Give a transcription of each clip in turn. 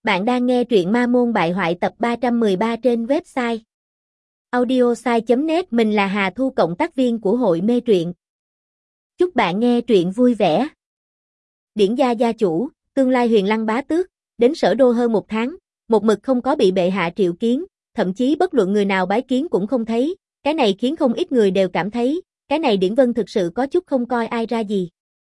Bạn đang nghe truyện Ma Môn Bại Hoại tập 313 trên website audiosai.net. Mình là Hà Thu, cộng tác viên của hội mê truyện. Chúc bạn nghe truyện vui vẻ. Điển gia gia chủ, tương lai Huyền Lăng bá tước, đến Sở Đô hơn một tháng, một mực không có bị bệ hạ triệu kiến, thậm chí bất luận người nào bái kiến cũng không thấy, cái này khiến không ít người đều cảm thấy, cái này Điển Vân thực sự có chút không coi ai ra gì.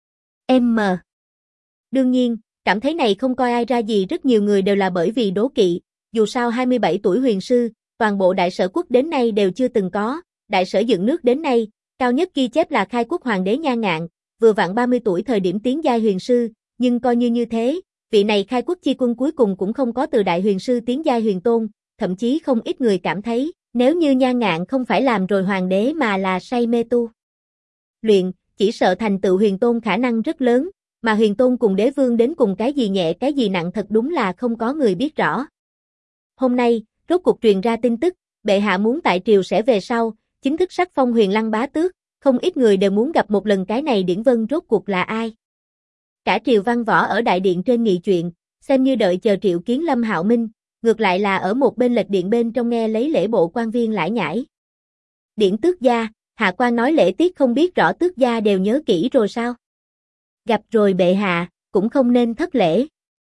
Đương nhiên, cảm thấy này không coi ai ra gì rất nhiều người đều là bởi vì đố kỵ, dù sao 27 tuổi huyền sư, toàn bộ đại sở quốc đến nay đều chưa từng có, đại sở dựng nước đến nay, cao nhất ghi chép là khai quốc hoàng đế Nha Ngạn, vừa vặn 30 tuổi thời điểm tiến giai huyền sư, nhưng coi như thế, vị này khai quốc chi quân cuối cùng cũng không có từ đại huyền sư tiến giai huyền tôn, thậm chí không ít người cảm thấy, nếu như Nha Ngạn không phải làm rồi hoàng đế mà là say mê tu luyện, chỉ sợ thành tựu huyền tôn khả năng rất lớn. Mà huyền tôn cùng đế vương đến cùng cái gì nhẹ cái gì nặng thật đúng là không có người biết rõ. Hôm nay, rốt cuộc truyền ra tin tức, bệ hạ muốn tại triều sẽ về sau, chính thức sắc phong Huyền Lăng bá tước, không ít người đều muốn gặp một lần cái này Điển Vân rốt cuộc là ai. Cả triều văn võ ở đại điện trên nghị chuyện, xem như đợi chờ triệu kiến Lâm Hạo Minh, ngược lại là ở một bên lệch điện bên trong nghe lấy lễ bộ quan viên lải nhải. Điển tước gia, hạ quan nói lễ tiết không biết rõ tước gia đều nhớ kỹ rồi sao? Gặp rồi bệ hạ, cũng không nên thất lễ.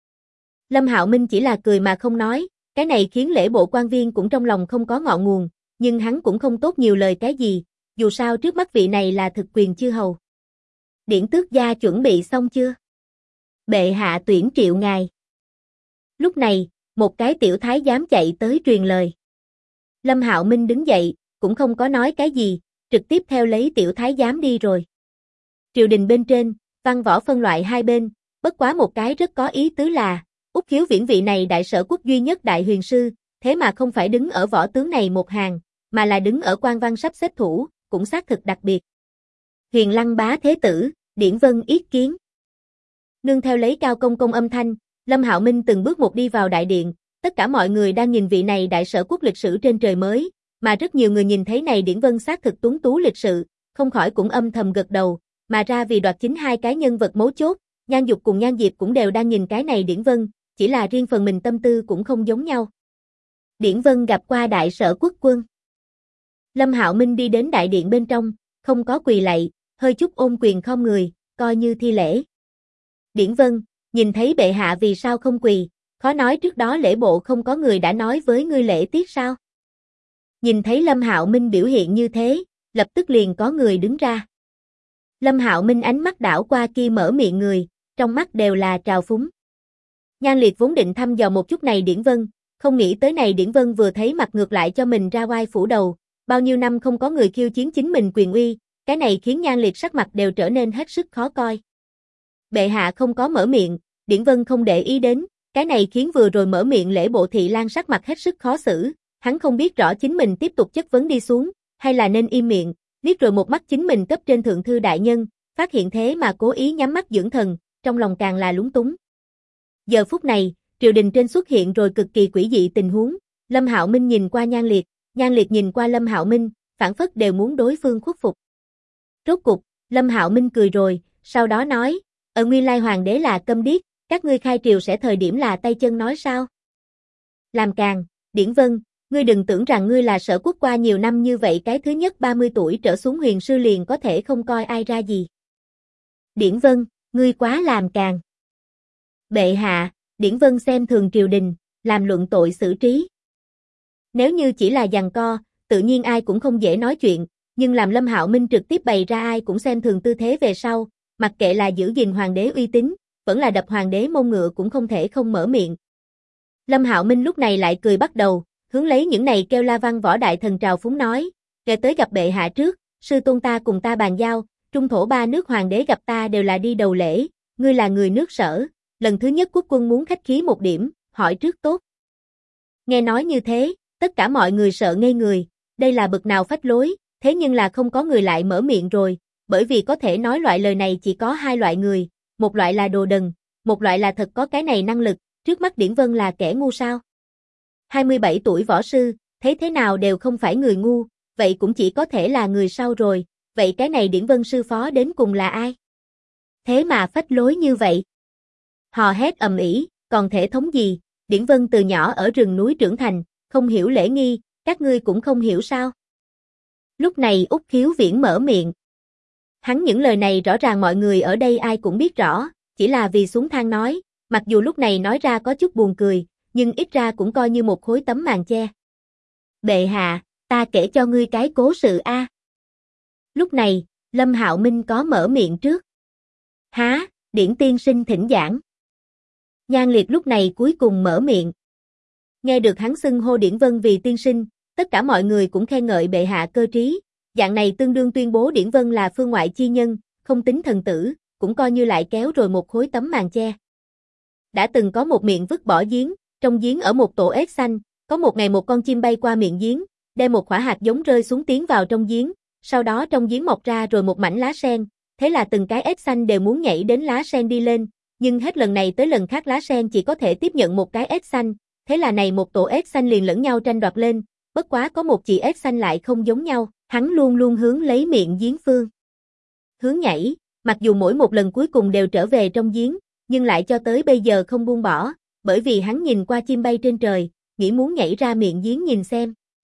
Lâm Hạo Minh chỉ là cười mà không nói, cái này khiến lễ bộ quan viên cũng trong lòng không có ngọn nguồn, nhưng hắn cũng không tốt nhiều lời cái gì, dù sao trước mắt vị này là thực quyền chư hầu. Điển tước gia chuẩn bị xong chưa? Bệ hạ tuyển triệu ngài. Lúc này, một cái tiểu thái giám chạy tới truyền lời. Lâm Hạo Minh đứng dậy, cũng không có nói cái gì, trực tiếp theo lấy tiểu thái giám đi rồi. Triều đình bên trên, văn võ phân loại hai bên, bất quá một cái rất có ý tứ là, Úc Khiếu Viễn vị này đại sở quốc duy nhất đại huyền sư, thế mà không phải đứng ở võ tướng này một hàng, mà là đứng ở quan văn sắp xếp thủ, cũng xác thực đặc biệt. Huyền Lăng bá thế tử, Điển Vân yết kiến. Nương theo lấy cao công công âm thanh, Lâm Hạo Minh từng bước một đi vào đại điện, tất cả mọi người đang nhìn vị này đại sở quốc lịch sử trên trời mới, mà rất nhiều người nhìn thấy này Điển Vân xác thực tuấn tú lịch sự, không khỏi cũng âm thầm gật đầu. Mà ra vì đoạt chính hai cái nhân vật mấu chốt, Nhan Dục cùng Nhan Diệp cũng đều đang nhìn cái này Điển Vân, chỉ là riêng phần mình tâm tư cũng không giống nhau. Điển Vân gặp qua đại sở quốc quân. Lâm Hạo Minh đi đến đại điện bên trong, không có quỳ lạy, hơi chút ôm quyền khom người, coi như thi lễ. Điển Vân, nhìn thấy bệ hạ vì sao không quỳ, khó nói trước đó lễ bộ không có người đã nói với ngươi lễ tiết sao? Nhìn thấy Lâm Hạo Minh biểu hiện như thế, lập tức liền có người đứng ra. Lâm Hạo Minh ánh mắt đảo qua kia mở miệng người, trong mắt đều là trào phúng. Nhan Liệt vốn định thăm dò một chút này Điển Vân, không nghĩ tới này Điển Vân vừa thấy mặt ngược lại cho mình ra oai phủ đầu, bao nhiêu năm không có người khiêu chiến chính mình quyền uy, cái này khiến Nhan Liệt sắc mặt đều trở nên hết sức khó coi. Bệ hạ không có mở miệng, Điển Vân không để ý đến, cái này khiến vừa rồi mở miệng lễ bộ thị lang sắc mặt hết sức khó xử, hắn không biết rõ chính mình tiếp tục chất vấn đi xuống, hay là nên im miệng. Liếc rồi một mắt chính mình cấp trên thượng thư đại nhân, phát hiện thế mà cố ý nhắm mắt dưỡng thần, trong lòng càng là lúng túng. Giờ phút này, triều đình trên xuất hiện rồi cực kỳ quỷ dị tình huống, Lâm Hạo Minh nhìn qua Nhan Liệt nhìn qua Lâm Hạo Minh, phản phất đều muốn đối phương khuất phục. Rốt cục, Lâm Hạo Minh cười rồi, sau đó nói, nguyên lai hoàng đế là câm điếc, các ngươi khai triều sẽ thời điểm là tay chân nói sao? Làm càn, Điển Vân. Ngươi đừng tưởng rằng ngươi là sở quốc qua nhiều năm như vậy cái thứ nhất 30 tuổi trở xuống huyền sư liền có thể không coi ai ra gì. Điển Vân, ngươi quá làm càn. Bệ hạ, Điển Vân xem thường triều đình, làm luận tội xử trí. Nếu như chỉ là giằng co, tự nhiên ai cũng không dễ nói chuyện, nhưng làm Lâm Hạo Minh trực tiếp bày ra ai cũng xem thường tư thế về sau, mặc kệ là giữ gìn hoàng đế uy tín, vẫn là đập hoàng đế mông ngựa cũng không thể không mở miệng. Lâm Hạo Minh lúc này lại cười bắt đầu. Hướng lấy những này kêu la văn võ đại thần trào phúng nói, kể tới gặp bệ hạ trước, sư tôn ta cùng ta bàn giao, trung thổ ba nước hoàng đế gặp ta đều là đi đầu lễ, ngươi là người nước Sở, lần thứ nhất quốc quân muốn khách khí một điểm, hỏi trước tốt. Nghe nói như thế, tất cả mọi người sợ ngây người, đây là bực nào phách lối, thế nhưng là không có người lại mở miệng rồi, bởi vì có thể nói loại lời này chỉ có hai loại người, một loại là đồ đần, một loại là thật có cái này năng lực, trước mắt Điển Vân là kẻ ngu sao? 27 tuổi võ sư, thấy thế nào đều không phải người ngu, vậy cũng chỉ có thể là người sau rồi, vậy cái này Điển Vân sư phó đến cùng là ai? Thế mà phách lối như vậy. Hò hét ầm ĩ, còn thể thống gì, Điển Vân từ nhỏ ở rừng núi trưởng thành, không hiểu lễ nghi, các ngươi cũng không hiểu sao? Lúc này Úc Khiếu Viễn mở miệng. Hắn những lời này rõ ràng mọi người ở đây ai cũng biết rõ, chỉ là vì xuống thang nói, mặc dù lúc này nói ra có chút buồn cười, nhưng ít ra cũng coi như một khối tấm màn che. Bệ hạ, ta kể cho ngươi cái cố sự a. Lúc này, Lâm Hạo Minh có mở miệng trước. Há, Điển tiên sinh thỉnh giảng. Nhan Liệt lúc này cuối cùng mở miệng. Nghe được hắn xưng hô Điển Vân vì tiên sinh, tất cả mọi người cũng khen ngợi bệ hạ cơ trí, dạng này tương đương tuyên bố Điển Vân là phương ngoại chi nhân, không tính thần tử, cũng coi như lại kéo rồi một khối tấm màn che. Đã từng có một miệng vứt bỏ giếng, trong giếng ở một tổ ếch xanh, có một ngày một con chim bay qua miệng giếng, đem một quả hạt giống rơi xuống tiến vào trong giếng, sau đó trong giếng mọc ra rồi một mảnh lá sen, thế là từng cái ếch xanh đều muốn nhảy đến lá sen đi lên, nhưng hết lần này tới lần khác lá sen chỉ có thể tiếp nhận một cái ếch xanh, thế là này một tổ ếch xanh liền lẫn nhau tranh đoạt lên, bất quá có một chị ếch xanh lại không giống nhau, hắn luôn luôn hướng lấy miệng giếng phương hướng nhảy, mặc dù mỗi một lần cuối cùng đều trở về trong giếng, nhưng lại cho tới bây giờ không buông bỏ, bởi vì hắn nhìn qua chim bay trên trời, nghĩ muốn nhảy ra miệng giếng nhìn xem.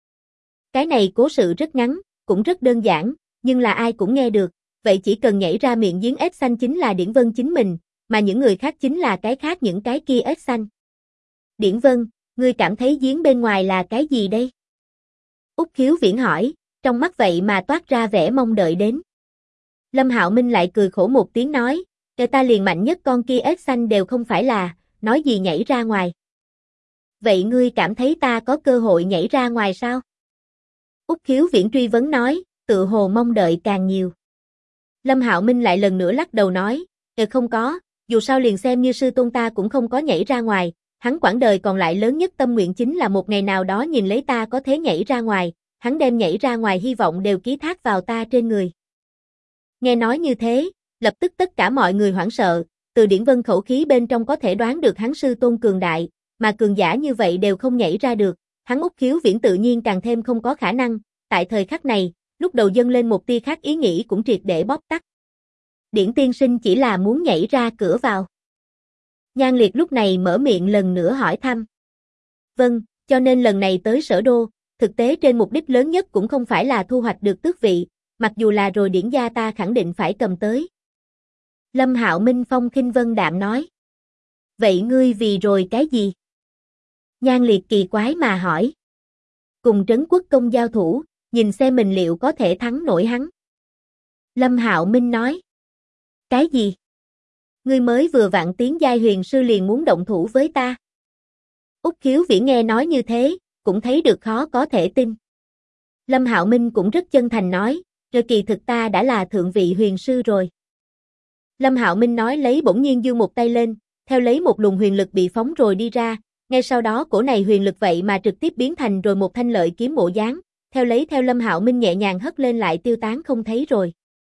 Cái này cố sự rất ngắn, cũng rất đơn giản, nhưng là ai cũng nghe được, vậy chỉ cần nhảy ra miệng giếng ếch xanh chính là Điển Vân chính mình, mà những người khác chính là cái khác những cái kia ếch xanh. Điển Vân, ngươi cảm thấy giếng bên ngoài là cái gì đây? Úc Khiếu Viễn hỏi, trong mắt vậy mà toát ra vẻ mong đợi đến. Lâm Hạo Minh lại cười khổ một tiếng nói, kể ta liền mạnh nhất con kia ếch xanh đều không phải là, nói gì nhảy ra ngoài. Vậy ngươi cảm thấy ta có cơ hội nhảy ra ngoài sao? Úc Khiếu Viễn truy vấn nói, tự hồ mong đợi càng nhiều. Lâm Hạo Minh lại lần nữa lắc đầu nói, không có, dù sao liền xem như sư tôn ta cũng không có nhảy ra ngoài, hắn quãng đời còn lại lớn nhất tâm nguyện chính là một ngày nào đó nhìn lấy ta có thể nhảy ra ngoài, hắn đem nhảy ra ngoài hy vọng đều ký thác vào ta trên người. Nghe nói như thế, lập tức tất cả mọi người hoảng sợ, từ Điển Vân khẩu khí bên trong có thể đoán được hắn sư tôn cường đại, mà cường giả như vậy đều không nhảy ra được, hắn Úc Khiếu Viễn tự nhiên càng thêm không có khả năng, tại thời khắc này, lúc đầu dâng lên một tia khác ý nghĩ cũng triệt để bóp tắt. Điển tiên sinh chỉ là muốn nhảy ra cửa vào. Nhan Liệt lúc này mở miệng lần nữa hỏi thăm. Vâng, cho nên lần này tới Sở Đô, thực tế trên mục đích lớn nhất cũng không phải là thu hoạch được tước vị, mặc dù là rồi Điển gia ta khẳng định phải cầm tới. Lâm Hạo Minh phong khinh vân đạm nói. Vậy ngươi vì rồi cái gì? Nhan Liệt kỳ quái mà hỏi. Cùng Trấn Quốc Công giao thủ, nhìn xem mình liệu có thể thắng nổi hắn. Lâm Hạo Minh nói. Cái gì? Ngươi mới vừa vặn tiến giai huyền sư liền muốn động thủ với ta. Úc Khiếu Viễn nghe nói như thế, cũng thấy được khó có thể tin. Lâm Hạo Minh cũng rất chân thành nói, rồi kỳ thực ta đã là thượng vị huyền sư rồi. Lâm Hạo Minh nói lấy bỗng nhiên giương một tay lên, theo lấy một luồng huyền lực bị phóng rồi đi ra, ngay sau đó cổ này huyền lực vậy mà trực tiếp biến thành rồi một thanh lợi kiếm bộ dáng, theo Lâm Hạo Minh nhẹ nhàng hất lên lại tiêu tán không thấy rồi.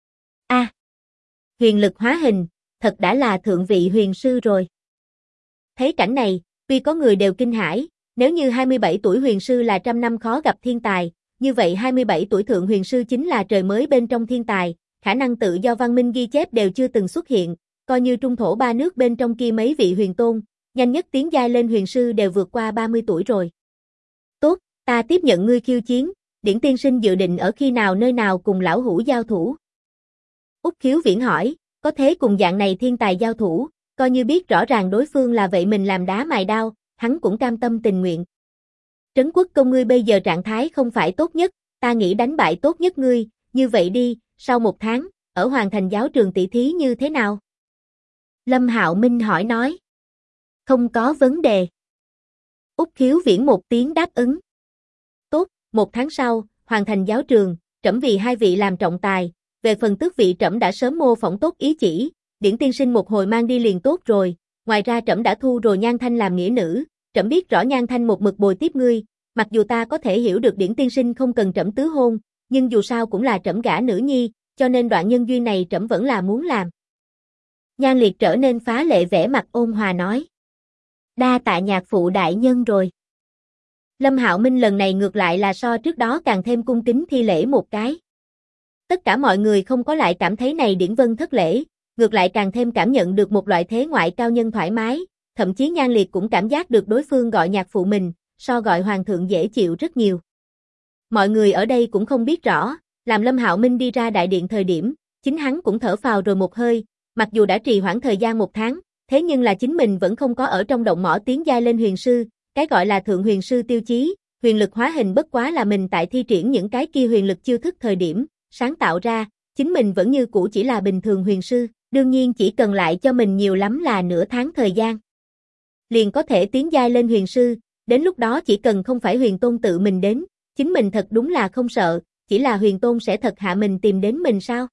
A, huyền lực hóa hình, thật đã là thượng vị huyền sư rồi. Thấy cảnh này, tuy có người đều kinh hãi, nếu như 27 tuổi huyền sư là trăm năm khó gặp thiên tài, như vậy 27 tuổi thượng huyền sư chính là trời mới bên trong thiên tài, khả năng tự do văn minh ghi chép đều chưa từng xuất hiện, coi như trung thổ ba nước bên trong kia mấy vị huyền tôn, nhanh nhất tiến giai lên huyền sư đều vượt qua 30 tuổi rồi. Tốt, ta tiếp nhận ngươi khiêu chiến, Điển tiên sinh dự định ở khi nào nơi nào cùng lão hủ giao thủ? Úc Khiếu Viễn hỏi, có thế cùng dạng này thiên tài giao thủ, coi như biết rõ ràng đối phương là vậy mình làm đá mài đao, hắn cũng cam tâm tình nguyện. Trấn Quốc Công ngươi bây giờ trạng thái không phải tốt nhất, ta nghĩ đánh bại tốt nhất ngươi, như vậy đi, sau một tháng, ở Hoàng Thành giáo trường tỷ thí như thế nào? Lâm Hạo Minh hỏi nói. Không có vấn đề. Úc Khiếu Viễn một tiếng đáp ứng. Tốt, một tháng sau, Hoàng Thành giáo trường, trẫm vì hai vị làm trọng tài, về phần tước vị trẫm đã sớm mô phỏng tốt ý chỉ, Điển tiên sinh một hồi mang đi liền tốt rồi, ngoài ra trẫm đã thu rồi Nhan Thanh làm nghĩa nữ, trẫm biết rõ Nhan Thanh một mực bồi tiếp ngươi, mặc dù ta có thể hiểu được Điển tiên sinh không cần trẫm tứ hôn, nhưng dù sao cũng là trẫm gả nữ nhi, cho nên đoạn nhân duyên này trẫm vẫn là muốn làm. Nhan Liệt trở nên phá lệ vẻ mặt ôn hòa nói. Đa tạ nhạc phụ đại nhân rồi. Lâm Hạo Minh lần này ngược lại là so trước đó càng thêm cung kính thi lễ một cái. Tất cả mọi người không có lại cảm thấy này Điển Vân thất lễ, ngược lại càng thêm cảm nhận được một loại thế ngoại cao nhân thoải mái, thậm chí Nhan Liệt cũng cảm giác được đối phương gọi nhạc phụ mình, so gọi hoàng thượng dễ chịu rất nhiều. Mọi người ở đây cũng không biết rõ, làm Lâm Hạo Minh đi ra đại điện thời điểm, chính hắn cũng thở phào rồi một hơi, mặc dù đã trì hoãn thời gian 1 tháng, thế nhưng là chính mình vẫn không có ở trong động mỏ tiến giai lên huyền sư, cái gọi là thượng huyền sư tiêu chí, huyền lực hóa hình bất quá là mình tại thi triển những cái kia huyền lực chiêu thức thời điểm, sáng tạo ra, chính mình vẫn như cũ chỉ là bình thường huyền sư, đương nhiên chỉ cần lại cho mình nhiều lắm là nửa tháng thời gian. Liền có thể tiến giai lên huyền sư, đến lúc đó chỉ cần không phải huyền tôn tự mình đến, chính mình thật đúng là không sợ, chỉ là huyền tôn sẽ thật hạ mình tìm đến mình sao?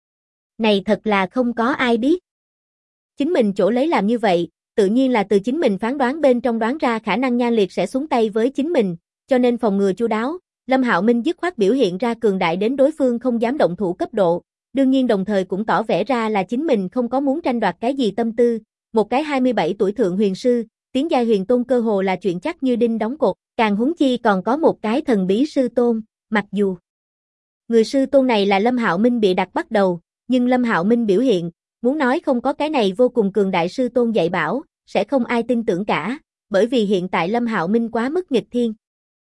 Này thật là không có ai biết. Chính mình chỗ lấy làm như vậy, tự nhiên là từ chính mình phán đoán bên trong đoán ra khả năng Nhan Liệt sẽ xuống tay với chính mình, cho nên phòng ngừa chu đáo, Lâm Hạo Minh dứt khoát biểu hiện ra cường đại đến đối phương không dám động thủ cấp độ, đương nhiên đồng thời cũng tỏ vẻ ra là chính mình không có muốn tranh đoạt cái gì tâm tư, một cái 27 tuổi thượng huyền sư, tiến giai huyền tôn cơ hồ là chuyện chắc như đinh đóng cột, càng huống chi còn có một cái thần bí sư tôn, mặc dù người sư tôn này là Lâm Hạo Minh bịa đặt bắt đầu, nhưng Lâm Hạo Minh biểu hiện, muốn nói không có cái này vô cùng cường đại sư tôn dạy bảo, sẽ không ai tin tưởng cả, bởi vì hiện tại Lâm Hạo Minh quá mức nghịch thiên.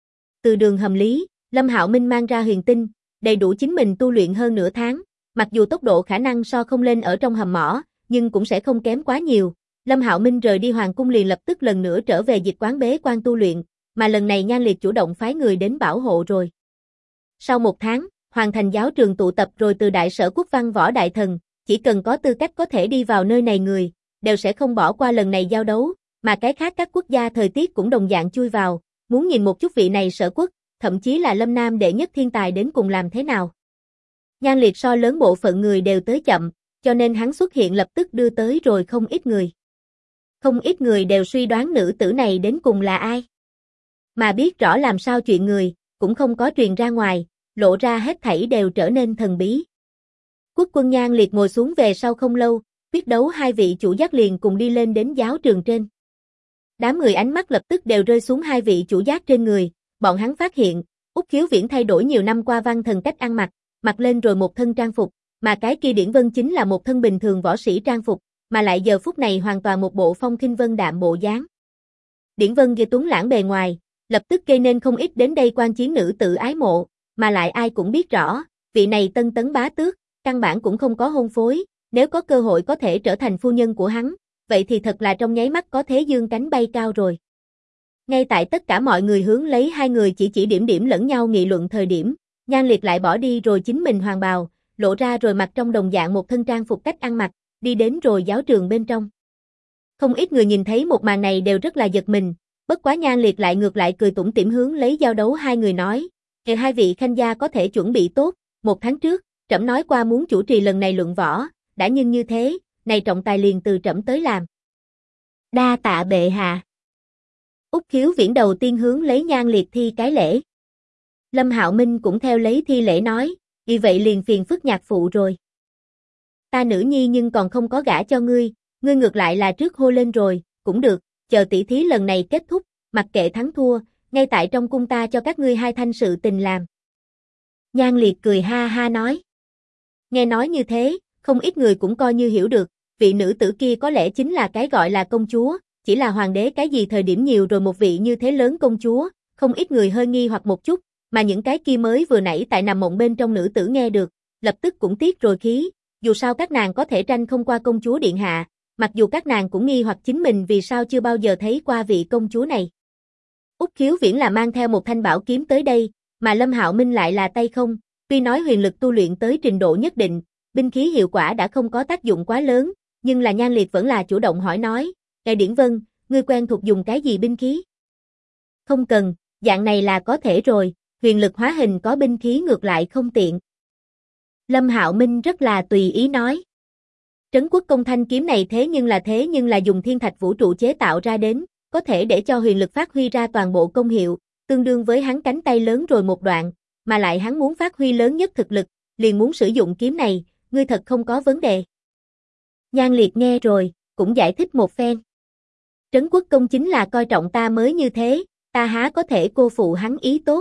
Từ đường hầm lý, Lâm Hạo Minh mang ra huyền tinh, đầy đủ chính mình tu luyện hơn nửa tháng, mặc dù tốc độ khả năng so không lên ở trong hầm mỏ, nhưng cũng sẽ không kém quá nhiều. Lâm Hạo Minh rời đi hoàng cung liền lập tức lần nữa trở về dịch quán bế quan tu luyện, mà lần này Nhan Liệt chủ động phái người đến bảo hộ rồi. Sau 1 tháng, hoàn thành giáo trường tụ tập rồi từ đại sở quốc văn võ đại thần, chỉ cần có tư cách có thể đi vào nơi này người, đều sẽ không bỏ qua lần này giao đấu, mà cái khác các quốc gia thời tiết cũng đồng dạng chui vào, muốn nhìn một chút vị này sở quốc, thậm chí là Lâm Nam đệ nhất thiên tài đến cùng làm thế nào. Nhan Liệt so lớn bộ phận người đều tới chậm, cho nên hắn xuất hiện lập tức đưa tới rồi không ít người. Không ít người đều suy đoán nữ tử này đến cùng là ai. Mà biết rõ làm sao chuyện người, cũng không có truyền ra ngoài, lộ ra hết thảy đều trở nên thần bí. Quốc quân Nhan Liệt ngồi xuống về sau không lâu, quyết đấu 2 vị chủ giác liền cùng đi lên đến giáo trường trên. Đám người ánh mắt lập tức đều rơi xuống 2 vị chủ giác trên người, bọn hắn phát hiện, Úc Khiếu Viễn thay đổi nhiều năm qua văn thần cách ăn mặc, mặc lên rồi một thân trang phục, mà cái kia Điển Vân chính là một thân bình thường võ sĩ trang phục, mà lại giờ phút này hoàn toàn một bộ phong khinh vân đạm bộ dáng. Điển Vân kia tuấn lãng bề ngoài, lập tức gây nên không ít đến đây quan chiến nữ tử ái mộ, mà lại ai cũng biết rõ, vị này tân tấn bá tước, căn bản cũng không có hôn phối, nếu có cơ hội có thể trở thành phu nhân của hắn, vậy thì thật là trong nháy mắt có thế dương cánh bay cao rồi. Ngay tại tất cả mọi người hướng lấy 2 người chỉ điểm lẫn nhau nghị luận thời điểm, Nhan Liệt lại bỏ đi rồi chính mình hoàng bào, lộ ra rồi mặt trong đồng dạng một thân trang phục cách ăn mặc, đi đến rồi giáo trường bên trong. Không ít người nhìn thấy một màn này đều rất là giật mình, bất quá Nhan Liệt lại ngược lại cười tủm tỉm hướng lấy giao đấu 2 người nói, kể 2 vị khanh gia có thể chuẩn bị tốt, 1 tháng trước, trẫm nói qua muốn chủ trì lần này luận võ, đã nhưng như thế, này trọng tài liền từ trẫm tới làm. Đa tạ bệ hạ. Úc Khiếu Viễn đầu tiên hướng lấy Nhan Liệt thi cái lễ. Lâm Hạo Minh cũng theo lấy thi lễ nói, vì vậy liền phiền phức nhạc phụ rồi. Ta nữ nhi nhưng còn không có gả cho ngươi ngược lại là trước hô lên rồi, cũng được, chờ tỷ thí lần này kết thúc, mặc kệ thắng thua, ngay tại trong cung ta cho các ngươi 2 thanh sự tình làm. Nhan Liệt cười ha ha nói. Nghe nói như thế, không ít người cũng coi như hiểu được, vị nữ tử kia có lẽ chính là cái gọi là công chúa, chỉ là hoàng đế cái gì thời điểm nhiều rồi một vị như thế lớn công chúa, không ít người hơi nghi hoặc một chút, mà những cái kia mới vừa nãy tại nằm mộng bên trong nữ tử nghe được, lập tức cũng tiếc rồi khí, dù sao các nàng có thể tranh không qua công chúa điện hạ, mặc dù các nàng cũng nghi hoặc chính mình vì sao chưa bao giờ thấy qua vị công chúa này. Úc Khiếu Viễn là mang theo một thanh bảo kiếm tới đây, mà Lâm Hạo Minh lại là tay không, tuy nói huyền lực tu luyện tới trình độ nhất định, binh khí hiệu quả đã không có tác dụng quá lớn, nhưng là Nhan Liệt vẫn là chủ động hỏi nói, Ngài Điển Vân, ngươi quen thuộc dùng cái gì binh khí? Không cần, dạng này là có thể rồi, huyền lực hóa hình có binh khí ngược lại không tiện. Lâm Hạo Minh rất là tùy ý nói. Trấn Quốc Công thanh kiếm này thế nhưng là dùng thiên thạch vũ trụ chế tạo ra đến, có thể để cho huyền lực phát huy ra toàn bộ công hiệu, tương đương với hắn cánh tay lớn rồi một đoạn, mà lại hắn muốn phát huy lớn nhất thực lực, liền muốn sử dụng kiếm này, ngươi thật không có vấn đề. Nhan Liệt nghe rồi, cũng giải thích một phen. Trấn Quốc Công chính là coi trọng ta mới như thế, ta há có thể cô phụ hắn ý tốt.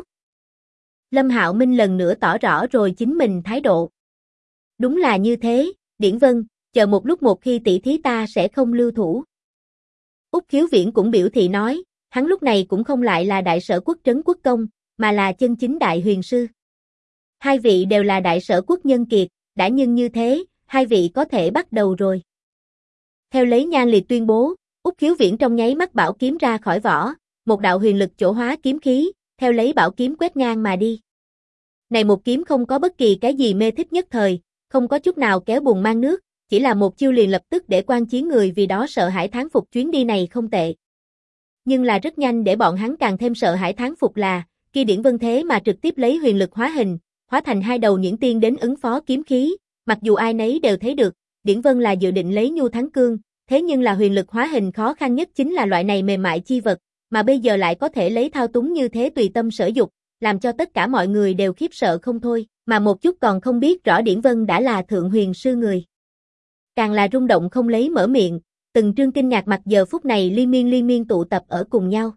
Lâm Hạo Minh lần nữa tỏ rõ rồi chính mình thái độ. Đúng là như thế, Điển Vân, chờ một lúc một khi tỷ thí ta sẽ không lưu thủ. Úc Khiếu Viễn cũng biểu thị nói, hắn lúc này cũng không lại là đại sở quốc trấn quốc công, mà là chân chính đại huyền sư. Hai vị đều là đại sở quốc nhân kiệt, đã nhưng như thế, hai vị có thể bắt đầu rồi. Theo lấy Nhan Liệt tuyên bố, Úc Khiếu Viễn trong nháy mắt bảo kiếm ra khỏi vỏ, một đạo huyền lực chỗ hóa kiếm khí, theo lấy bảo kiếm quét ngang mà đi. Này một kiếm không có bất kỳ cái gì mê thích nhất thời, không có chút nào kéo bùn mang nước, chỉ là một chiêu liền lập tức để quan chiến người vì đó sợ hãi thán phục chuyến đi này không tệ. Nhưng là rất nhanh để bọn hắn càng thêm sợ hãi thán phục là, khi Điển Vân thế mà trực tiếp lấy huyền lực hóa hình, hóa thành hai đầu nhuyễn tiên đến ứng phó kiếm khí, mặc dù ai nấy đều thấy được, Điển Vân là dự định lấy nhu thắng cương, thế nhưng là huyền lực hóa hình khó khăn nhất chính là loại này mềm mại chi vật, mà bây giờ lại có thể lấy thao túng như thế tùy tâm sở dục, làm cho tất cả mọi người đều khiếp sợ không thôi, mà một chút còn không biết rõ Điển Vân đã là thượng huyền sư người. Càng là rung động không lấy mở miệng, từng trương kinh ngạc mặt giờ phút này liên miên tụ tập ở cùng nhau.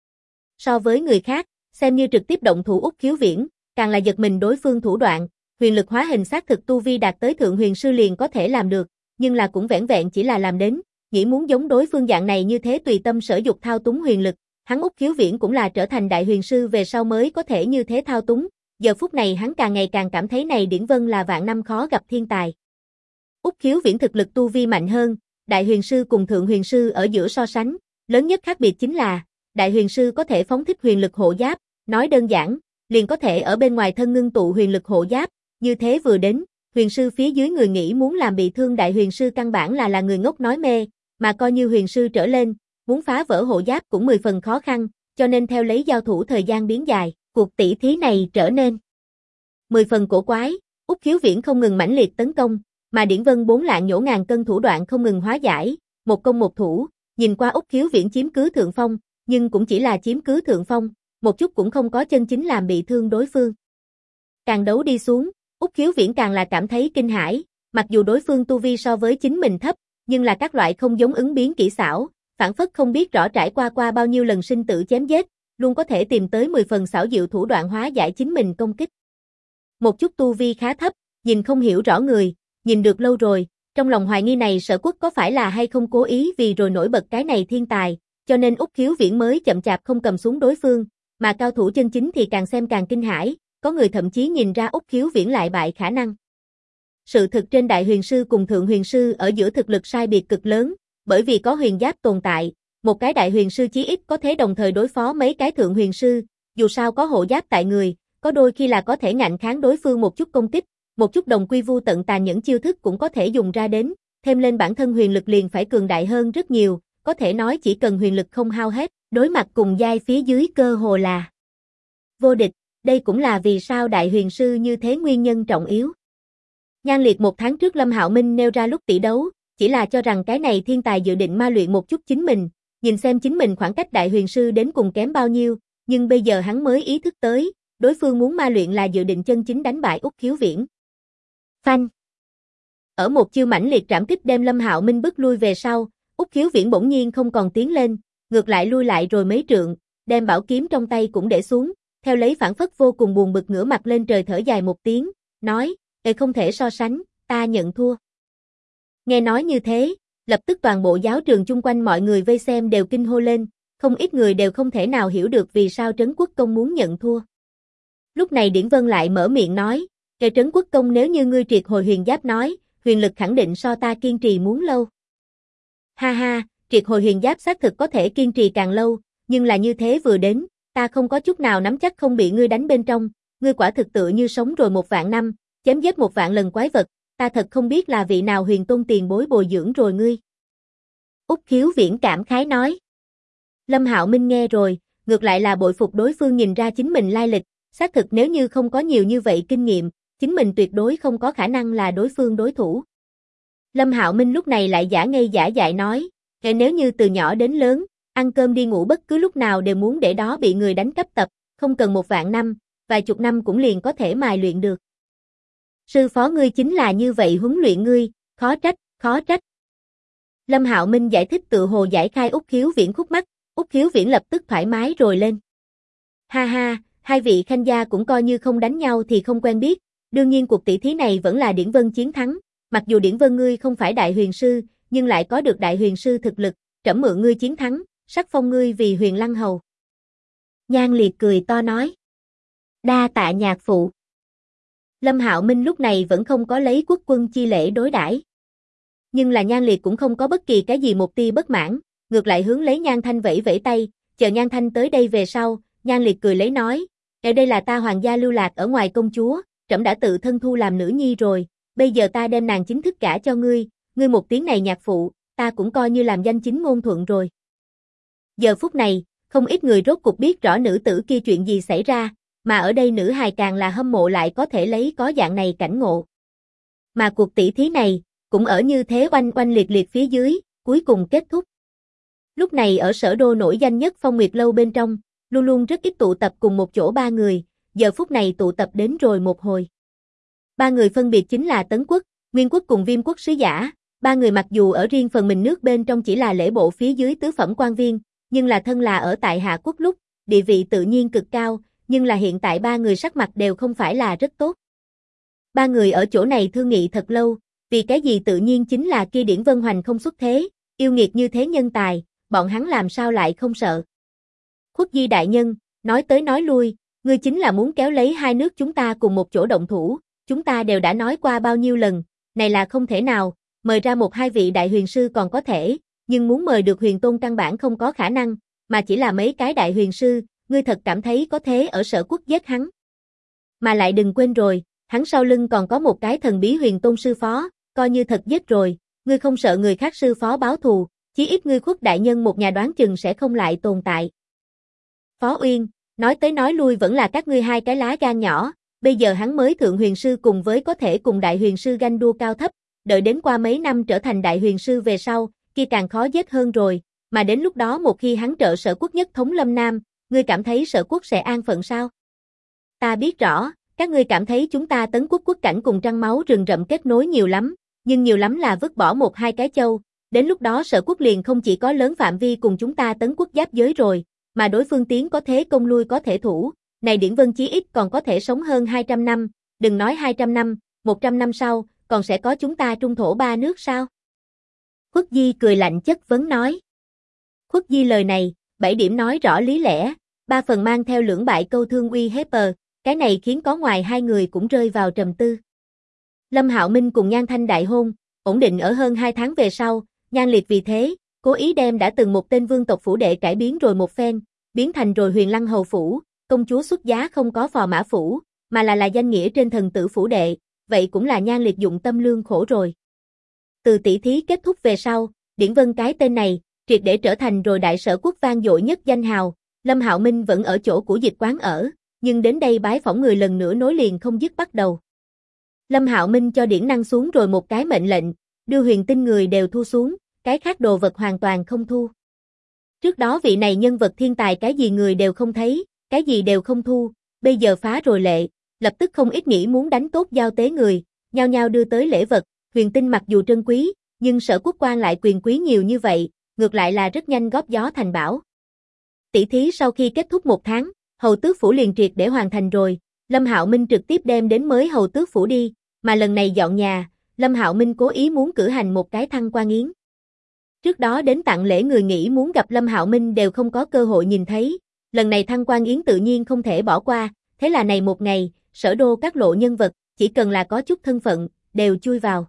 So với người khác, xem như trực tiếp động thủ Úc Khiếu Viễn, càng là giật mình đối phương thủ đoạn, huyền lực hóa hình xác thực tu vi đạt tới thượng huyền sư liền có thể làm được, nhưng là cũng vẻn vẹn chỉ là làm đến, nghĩ muốn giống đối phương dạng này như thế tùy tâm sở dục thao túng huyền lực, hắn Úc Khiếu Viễn cũng là trở thành đại huyền sư về sau mới có thể như thế thao túng, giờ phút này hắn càng ngày càng cảm thấy này Điển Vân là vạn năm khó gặp thiên tài. Úc Khiếu Viễn thực lực tu vi mạnh hơn, đại huyền sư cùng thượng huyền sư ở giữa so sánh, lớn nhất khác biệt chính là, đại huyền sư có thể phóng thích huyền lực hộ giáp, nói đơn giản, liền có thể ở bên ngoài thân ngưng tụ huyền lực hộ giáp, như thế vừa đến, huyền sư phía dưới người nghĩ muốn làm bị thương đại huyền sư căn bản là người ngốc nói mê, mà coi như huyền sư trở lên, muốn phá vỡ hộ giáp cũng 10 phần khó khăn, cho nên theo lấy giao thủ thời gian biến dài, cuộc tỷ thí này trở nên 10 phần cổ quái, Úc Khiếu Viễn không ngừng mãnh liệt tấn công, mà Điển Vân 4 lạng nhổ ngàn cân thủ đoạn không ngừng hóa giải, một công một thủ, nhìn qua Úc Khiếu Viễn chiếm cứ thượng phong, nhưng cũng chỉ là chiếm cứ thượng phong, một chút cũng không có chân chính làm bị thương đối phương. Càng đấu đi xuống, Úc Khiếu Viễn càng là cảm thấy kinh hãi, mặc dù đối phương tu vi so với chính mình thấp, nhưng là các loại không giống ứng biến kỹ xảo, phản phất không biết rõ trải qua bao nhiêu lần sinh tử chém giết, luôn có thể tìm tới 10 phần xảo diệu thủ đoạn hóa giải chính mình công kích. Một chút tu vi khá thấp, nhìn không hiểu rõ người, nhìn được lâu rồi, trong lòng hoài nghi này Sở Quốc có phải là hay không cố ý vì rồi nổi bật cái này thiên tài, cho nên Úc Khiếu Viễn mới chậm chạp không cầm xuống đối phương, mà cao thủ chân chính thì càng xem càng kinh hãi, có người thậm chí nhìn ra Úc Khiếu Viễn lại bại khả năng. Sự thực trên đại huyền sư cùng thượng huyền sư ở giữa thực lực sai biệt cực lớn, bởi vì có huyền giáp tồn tại, một cái đại huyền sư chí ít có thể đồng thời đối phó mấy cái thượng huyền sư, dù sao có hộ giáp tại người, có đôi khi là có thể ngạnh kháng đối phương một chút công kích, một chút đồng quy vu tận tàn nhẫn chiêu thức cũng có thể dùng ra đến, thêm lên bản thân huyền lực liền phải cường đại hơn rất nhiều, có thể nói chỉ cần huyền lực không hao hết, đối mặt cùng giai phía dưới cơ hồ là vô địch, đây cũng là vì sao đại huyền sư như thế nguyên nhân trọng yếu. Nhan Liệt 1 tháng trước Lâm Hạo Minh nêu ra lúc tỷ đấu, chỉ là cho rằng cái này thiên tài dự định ma luyện một chút chính mình, nhìn xem chính mình khoảng cách đại huyền sư đến cùng kém bao nhiêu, nhưng bây giờ hắn mới ý thức tới, đối phương muốn ma luyện là dự định chân chính đánh bại Úc Khiếu Viễn. Phanh. Ở một chiêu mãnh liệt trảm kích đem Lâm Hạo Minh bức lui về sau, Úc Khiếu Viễn bỗng nhiên không còn tiến lên, ngược lại lui lại rồi mấy trượng, đem bảo kiếm trong tay cũng để xuống, theo lấy phản phất vô cùng buồn bực ngửa mặt lên trời thở dài một tiếng, nói, không thể so sánh, ta nhận thua. Nghe nói như thế, lập tức toàn bộ giáo trường chung quanh mọi người vây xem đều kinh hô lên, không ít người đều không thể nào hiểu được vì sao Trấn Quốc Công muốn nhận thua. Lúc này Điển Vân lại mở miệng nói, Trấn Quốc Công nếu như ngươi triệt hồi huyền giáp nói, huyền lực khẳng định so ta kiên trì muốn lâu. Ha ha, triệt hồi huyền giáp xác thực có thể kiên trì càng lâu, nhưng là như thế vừa đến, ta không có chút nào nắm chắc không bị ngươi đánh bên trong, ngươi quả thực tựa như sống rồi 1.000 năm, chém giết 1.000 lần quái vật, ta thật không biết là vị nào huyền tôn tiền bối bồi dưỡng rồi ngươi. Úc Khiếu Viễn cảm khái nói. Lâm Hạo Minh nghe rồi, ngược lại là bội phục đối phương nhìn ra chính mình lai lịch, xác thực nếu như không có nhiều như vậy kinh nghiệm, chính mình tuyệt đối không có khả năng là đối phương đối thủ. Lâm Hạo Minh lúc này lại giả ngây giả dại nói, nếu như từ nhỏ đến lớn, ăn cơm đi ngủ bất cứ lúc nào đều muốn để đó bị người đánh cấp tập, không cần 1.000 năm, vài chục năm cũng liền có thể mài luyện được. Sư phó ngươi chính là như vậy huấn luyện ngươi, khó trách, khó trách. Lâm Hạo Minh giải thích tự hồ giải khai Úc Khiếu Viễn khúc mắc, Úc Khiếu Viễn lập tức thoải mái rồi lên. Ha ha, hai vị khanh gia cũng coi như không đánh nhau thì không quen biết, đương nhiên cuộc tỷ thí này vẫn là Điển Vân chiến thắng, mặc dù Điển Vân ngươi không phải đại huyền sư, nhưng lại có được đại huyền sư thực lực, trẫm mượn ngươi chiến thắng, sắc phong ngươi vì Huyền Lăng hầu. Nhan Liệt cười to nói. Đa tạ nhạc phụ. Lâm Hạo Minh lúc này vẫn không có lấy quốc quân chi lễ đối đãi. Nhưng là Nhan Liệt cũng không có bất kỳ cái gì một tia bất mãn, ngược lại hướng lấy Nhan Thanh vẫy vẫy tay, chờ Nhan Thanh tới đây về sau, Nhan Liệt cười lấy nói, ở đây là ta hoàng gia lưu lạc ở ngoài công chúa, trẫm đã tự thân thu làm nữ nhi rồi, bây giờ ta đem nàng chính thức gả cho ngươi một tiếng này nhạc phụ, ta cũng coi như làm danh chính ngôn thuận rồi. Giờ phút này, không ít người rốt cuộc biết rõ nữ tử kia chuyện gì xảy ra, mà ở đây nữ hài càng là hâm mộ lại có thể lấy có dạng này cảnh ngộ. Mà cuộc tỷ thí này, cũng ở như thế oanh oanh liệt liệt phía dưới, cuối cùng kết thúc. Lúc này ở Sở Đô nổi danh nhất Phong Nguyệt Lâu bên trong, luôn luôn rất ít tụ tập cùng một chỗ ba người, giờ phút này tụ tập đến rồi một hồi. Ba người phân biệt chính là Tấn Quốc, Nguyên Quốc cùng Viêm Quốc sứ giả, ba người mặc dù ở riêng phần mình nước bên trong chỉ là lễ bộ phía dưới tứ phẩm quan viên, nhưng là thân là ở tại Hạ Quốc lúc, địa vị tự nhiên cực cao, nhưng là hiện tại ba người sắc mặt đều không phải là rất tốt. Ba người ở chỗ này thương nghị thật lâu, vì cái gì tự nhiên chính là kia Điển Vân Hoành không xuất thế, yêu nghiệt như thế nhân tài, bọn hắn làm sao lại không sợ. Khuất Di đại nhân, nói tới nói lui, ngươi chính là muốn kéo lấy hai nước chúng ta cùng một chỗ động thủ, chúng ta đều đã nói qua bao nhiêu lần, này là không thể nào, mời ra một hai vị đại huyền sư còn có thể, nhưng muốn mời được huyền tôn căn bản không có khả năng, mà chỉ là mấy cái đại huyền sư, ngươi thật cảm thấy có thế ở Sở Quốc giết hắn. Mà lại đừng quên rồi, hắn sau lưng còn có một cái thần bí huyền tôn sư phó, coi như thật giết rồi, ngươi không sợ người khác sư phó báo thù, chí ít ngươi Khuất đại nhân một nhà đoán chừng sẽ không lại tồn tại. Phó Uyên, nói tới nói lui vẫn là các ngươi hai cái lá gan nhỏ, bây giờ hắn mới thượng huyền sư cùng với có thể cùng đại huyền sư ganh đua cao thấp, đợi đến qua mấy năm trở thành đại huyền sư về sau, kia càng khó giết hơn rồi, mà đến lúc đó một khi hắn trợ Sở Quốc nhất thống Lâm Nam, ngươi cảm thấy Sở Quốc sẽ an phận sao? Ta biết rõ, các ngươi cảm thấy chúng ta Tấn Quốc quốc cảnh cùng trăng máu rừng rậm kết nối nhiều lắm, nhưng nhiều lắm là vứt bỏ một hai cái châu, đến lúc đó Sở Quốc liền không chỉ có lớn phạm vi cùng chúng ta Tấn Quốc giáp giới rồi, mà đối phương tiến có thế công lui có thể thủ, này Điển Vân chí ít còn có thể sống hơn 200 năm, đừng nói 200 năm, 100 năm sau, còn sẽ có chúng ta trung thổ ba nước sao? Khuất Di cười lạnh chất vấn nói. Khuất Di lời này, 7 điểm nói rõ lý lẽ, 3 phần mang theo lưỡng bại câu thương uy hiếp, cái này khiến có ngoài hai người cũng rơi vào trầm tư. Lâm Hạo Minh cùng Nhan Thanh đại hôn, ổn định ở hơn 2 tháng về sau, Nhan Liệt vì thế, cố ý đem đã từng một tên vương tộc phủ đệ cải biến rồi một phen, biến thành rồi Huyền Lăng hầu phủ, công chúa xuất giá không có phò mã phủ, mà là danh nghĩa trên thần tử phủ đệ, vậy cũng là Nhan Liệt dụng tâm lương khổ rồi. Từ tỷ thí kết thúc về sau, Điển Vân cái tên này, triệt để trở thành rồi đại Sở Quốc vang dội nhất danh hào, Lâm Hạo Minh vẫn ở chỗ của Dịch quán ở, nhưng đến đây bái phỏng người lần nữa nối liền không dứt bắt đầu. Lâm Hạo Minh cho Điển Năng xuống rồi một cái mệnh lệnh, đưa huyền tinh người đều thu xuống, cái khác đồ vật hoàn toàn không thu. Trước đó vị này nhân vật thiên tài cái gì người đều không thấy, cái gì đều không thu, bây giờ phá rồi lệ, lập tức không ít nghĩ muốn đánh tốt giao tế người, nhao nhao đưa tới lễ vật, huyền tinh mặc dù trân quý, nhưng Sở Quốc quan lại quyền quý nhiều như vậy, ngược lại là rất nhanh góp gió thành bão. Tỷ thí sau khi kết thúc 1 tháng, hầu tước phủ liền triệt để hoàn thành rồi, Lâm Hạo Minh trực tiếp đem đến mới hầu tước phủ đi, mà lần này dọn nhà, Lâm Hạo Minh cố ý muốn cử hành một cái thăng quan yến. Trước đó đến tặng lễ người nghĩ muốn gặp Lâm Hạo Minh đều không có cơ hội nhìn thấy, lần này thăng quan yến tự nhiên không thể bỏ qua, thế là này một ngày, Sở Đô các lộ nhân vật, chỉ cần là có chút thân phận, đều chui vào.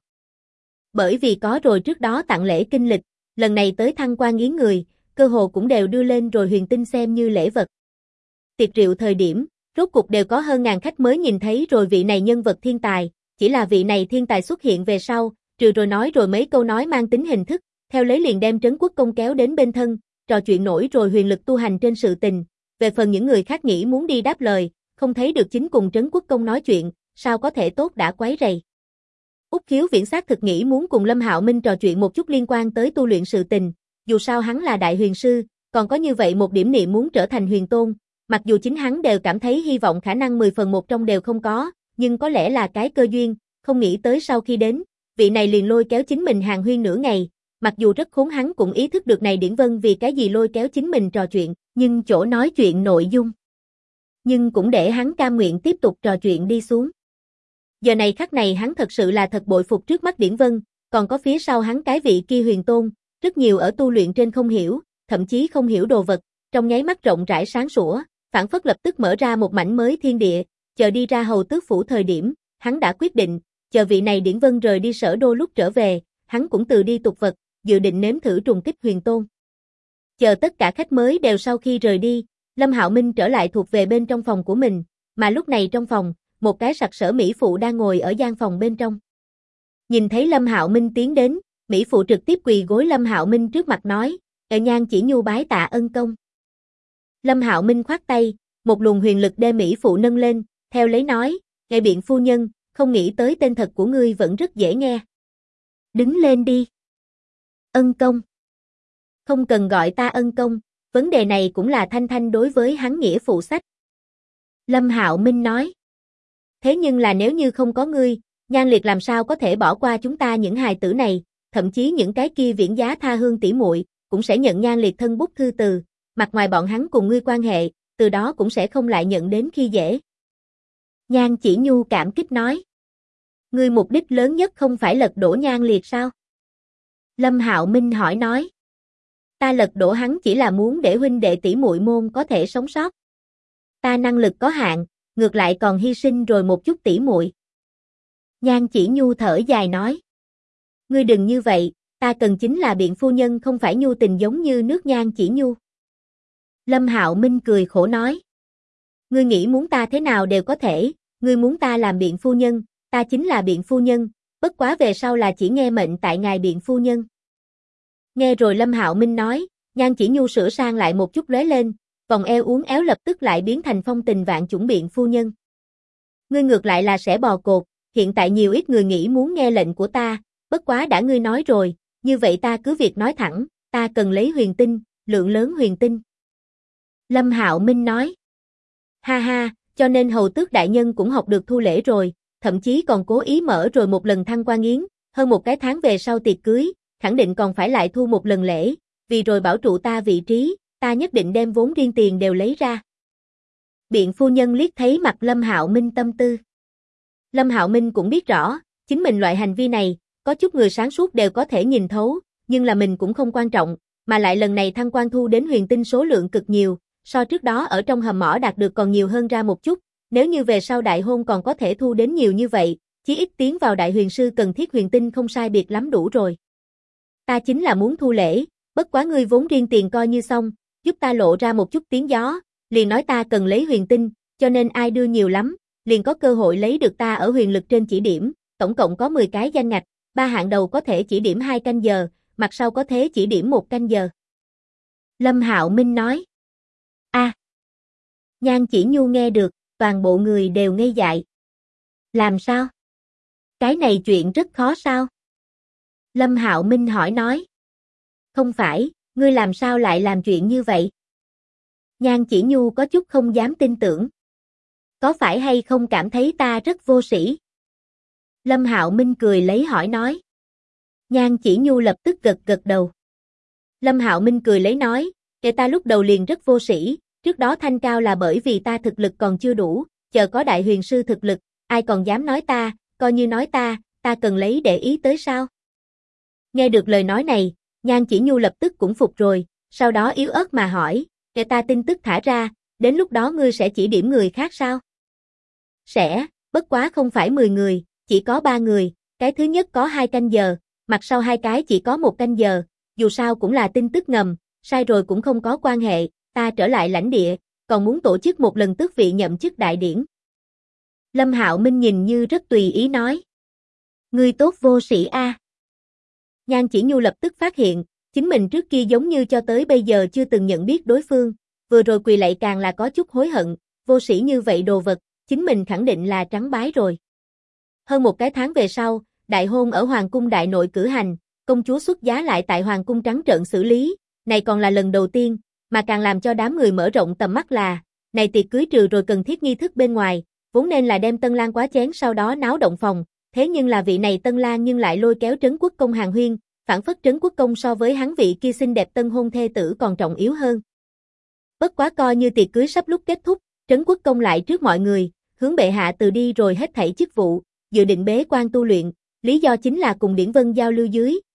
Bởi vì có rồi trước đó tặng lễ kinh lịch, lần này tới thăng quan yến người, cơ hồ cũng đều đưa lên rồi huyền tinh xem như lễ vật. Tiệc rượu thời điểm, rốt cục đều có hơn ngàn khách mới nhìn thấy rồi vị này nhân vật thiên tài, chỉ là vị này thiên tài xuất hiện về sau, trừ rồi nói rồi mấy câu nói mang tính hình thức, theo lấy liền đem Trấn Quốc Công kéo đến bên thân, trò chuyện nổi rồi huyền lực tu hành trên sự tình, về phần những người khác nghĩ muốn đi đáp lời, không thấy được chính cùng Trấn Quốc Công nói chuyện, sao có thể tốt đã quấy rầy. Úc Khiếu Viễn xác thực nghĩ muốn cùng Lâm Hạo Minh trò chuyện một chút liên quan tới tu luyện sự tình, dù sao hắn là đại huyền sư, còn có như vậy một điểm niệm muốn trở thành huyền tôn, mặc dù chính hắn đều cảm thấy hy vọng khả năng 10 phần 1 trong đều không có, nhưng có lẽ là cái cơ duyên, không nghĩ tới sau khi đến, vị này liền lôi kéo chính mình hàng huyên nửa ngày, mặc dù rất khốn hắn cũng ý thức được này Điển Vân vì cái gì lôi kéo chính mình trò chuyện, nhưng chỗ nói chuyện nội dung. Nhưng cũng để hắn cam nguyện tiếp tục trò chuyện đi xuống. Giờ này khắc này hắn thật sự là thật bội phục trước mắt Điển Vân, còn có phía sau hắn cái vị kia huyền tôn, Rất nhiều ở tu luyện trên không hiểu, thậm chí không hiểu đồ vật, trong nháy mắt rộng rãi sáng sủa, phảng phất lập tức mở ra một mảnh mới thiên địa, chờ đi ra hầu tước phủ thời điểm, hắn đã quyết định, chờ vị này Điển Vân rời đi Sở Đô lúc trở về, hắn cũng từ đi tục vật, dự định nếm thử trùng kích huyền tôn. Chờ tất cả khách mới đều sau khi rời đi, Lâm Hạo Minh trở lại thuộc về bên trong phòng của mình, mà lúc này trong phòng, một cái sặc sỡ mỹ phụ đang ngồi ở gian phòng bên trong. Nhìn thấy Lâm Hạo Minh tiến đến, mỹ phụ trực tiếp quỳ gối Lâm Hạo Minh trước mặt nói, Nhan Chỉ Nhu bái tạ ân công. Lâm Hạo Minh khoát tay, một luồng huyền lực đem mỹ phụ nâng lên, theo lấy nói, Ngài biện phu nhân, không nghĩ tới tên thật của ngươi vẫn rất dễ nghe. Đứng lên đi. Ân công. Không cần gọi ta ân công, vấn đề này cũng là Thanh Thanh đối với hắn nghĩa phụ sách. Lâm Hạo Minh nói. Thế nhưng là nếu như không có ngươi, Nhan Liệt làm sao có thể bỏ qua chúng ta những hài tử này, thậm chí những cái kia viễn giá tha hương tỷ muội cũng sẽ nhận Nhan Liệt thân bút thư từ, mặt ngoài bọn hắn cùng ngươi quan hệ, từ đó cũng sẽ không lại nhận đến khi dễ. Nhan Chỉ Nhu cảm kích nói. Ngươi mục đích lớn nhất không phải lật đổ Nhan Liệt sao? Lâm Hạo Minh hỏi nói. Ta lật đổ hắn chỉ là muốn để huynh đệ tỷ muội môn có thể sống sót. Ta năng lực có hạn, ngược lại còn hy sinh rồi một chút tỷ muội. Nhan Chỉ Nhu thở dài nói. Ngươi đừng như vậy, ta cần chính là biện phu nhân không phải nhu tình giống như nước Nhan Chỉ Nhu. Lâm Hạo Minh cười khổ nói. Ngươi nghĩ muốn ta thế nào đều có thể, ngươi muốn ta làm biện phu nhân, ta chính là biện phu nhân, bất quá về sau là chỉ nghe mệnh tại ngài biện phu nhân. Nghe rồi Lâm Hạo Minh nói, Nhan Chỉ Nhu sửa sang lại một chút lóe lên, vòng eo uốn éo lập tức lại biến thành phong tình vạn chủng biện phu nhân. Ngươi ngược lại là sẽ bò cột, hiện tại nhiều ít người nghĩ muốn nghe lệnh của ta, bất quá đã ngươi nói rồi, như vậy ta cứ việc nói thẳng, ta cần lấy huyền tinh, lượng lớn huyền tinh. Lâm Hạo Minh nói. Ha ha, cho nên hầu tước đại nhân cũng học được thu lễ rồi, thậm chí còn cố ý mở rồi một lần thăng quan yến, hơn một cái tháng về sau tiệc cưới, khẳng định còn phải lại thu một lần lễ, vì rồi bảo trụ ta vị trí, ta nhất định đem vốn riêng tiền đều lấy ra. Biện phu nhân liếc thấy mặt Lâm Hạo Minh tâm tư. Lâm Hạo Minh cũng biết rõ, chính mình loại hành vi này, có chút người sáng suốt đều có thể nhìn thấu, nhưng là mình cũng không quan trọng, mà lại lần này thăng quan thu đến huyền tinh số lượng cực nhiều, so trước đó ở trong hầm mỏ đạt được còn nhiều hơn ra một chút, nếu như về sau đại hôn còn có thể thu đến nhiều như vậy, chí ít tiến vào đại huyền sư cần thiết huyền tinh không sai biệt lắm đủ rồi. Ta chính là muốn thu lễ, bất quá ngươi vốn riêng tiền coi như xong, giúp ta lộ ra một chút tiếng gió, liền nói ta cần lấy huyền tinh, cho nên ai đưa nhiều lắm, liền có cơ hội lấy được ta ở huyền lực trên chỉ điểm, tổng cộng có 10 cái danh ngạch, 3 hạng đầu có thể chỉ điểm 2 canh giờ, mặt sau có thể chỉ điểm 1 canh giờ. Lâm Hạo Minh nói. Nhan Chỉ Nhu nghe được, toàn bộ người đều ngây dại. Làm sao? Cái này chuyện rất khó sao? Lâm Hạo Minh hỏi nói. Không phải, ngươi làm sao lại làm chuyện như vậy? Nhan Chỉ Nhu có chút không dám tin tưởng. Có phải hay không cảm thấy ta rất vô sĩ? Lâm Hạo Minh cười lấy hỏi nói. Nhan Chỉ Nhu lập tức gật gật đầu. Lâm Hạo Minh cười lấy nói, kể ta lúc đầu liền rất vô sĩ, trước đó thanh cao là bởi vì ta thực lực còn chưa đủ, chờ có đại huyền sư thực lực, ai còn dám nói ta, coi như nói ta cần lấy để ý tới sao? Nghe được lời nói này, Nhan Chỉ Nhu lập tức cũng phục rồi, sau đó yếu ớt mà hỏi, kể ta tin tức thả ra, đến lúc đó ngươi sẽ chỉ điểm người khác sao? Sẽ, bất quá không phải 10 người, chỉ có 3 người, cái thứ nhất có 2 canh giờ, mặt sau 2 cái chỉ có 1 canh giờ, dù sao cũng là tin tức ngầm, sai rồi cũng không có quan hệ, ta trở lại lãnh địa, còn muốn tổ chức một lần tước vị nhậm chức đại điển. Lâm Hạo Minh nhìn như rất tùy ý nói. Ngươi tốt vô sĩ a. Nhan Chỉ Nhu lập tức phát hiện, chính mình trước kia giống như cho tới bây giờ chưa từng nhận biết đối phương, vừa rồi quỳ lạy càng là có chút hối hận, vô sĩ như vậy đồ vật, chính mình khẳng định là trắng bái rồi. Hơn một cái tháng về sau, đại hôn ở Hoàng cung đại nội cử hành, công chúa xuất giá lại tại Hoàng cung trắng trợn xử lý, này còn là lần đầu tiên, mà càng làm cho đám người mở rộng tầm mắt là, này tiệc cưới trừ rồi cần thiết nghi thức bên ngoài, vốn nên là đem Tân Lang quá chén sau đó náo động phòng, thế nhưng là vị này Tân Lang nhưng lại lôi kéo Trấn Quốc công Hàn Huyên, phản phất Trấn Quốc công so với hắn vị kia xinh đẹp tân hôn thê tử còn trọng yếu hơn. Bất quá coi như tiệc cưới sắp lúc kết thúc, Trấn Quốc công lại trước mọi người, hướng bệ hạ từ đi rồi hết thảy chức vụ, dự định bế quan tu luyện, lý do chính là cùng Điển Vân giao lưu dưới,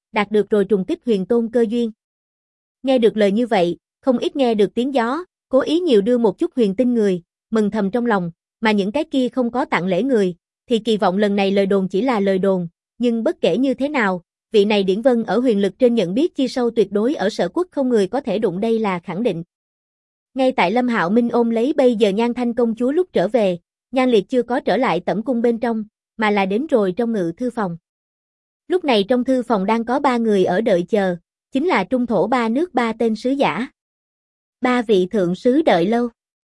đạt được rồi trùng kích huyền tôn cơ duyên. Nghe được lời như vậy, không ít nghe được tiếng gió, cố ý nhiều đưa một chút huyền tinh người, mừng thầm trong lòng, mà những cái kia không có tặng lễ người, thì kỳ vọng lần này lời đồn chỉ là lời đồn, nhưng bất kể như thế nào, vị này Điển Vân ở huyền lực trên nhận biết chi sâu tuyệt đối ở Sở Quốc không người có thể đụng, đây là khẳng định. Ngay tại Lâm Hạo Minh ôm lấy bây giờ Nhan Thanh công chúa lúc trở về, Nhan Liệt chưa có trở lại tẩm cung bên trong, mà là đến rồi trong ngự thư phòng. Lúc này trong thư phòng đang có 3 người ở đợi chờ, chính là trung thổ 3 nước 3 tên sứ giả. 3 vị thượng sứ đợi lâu.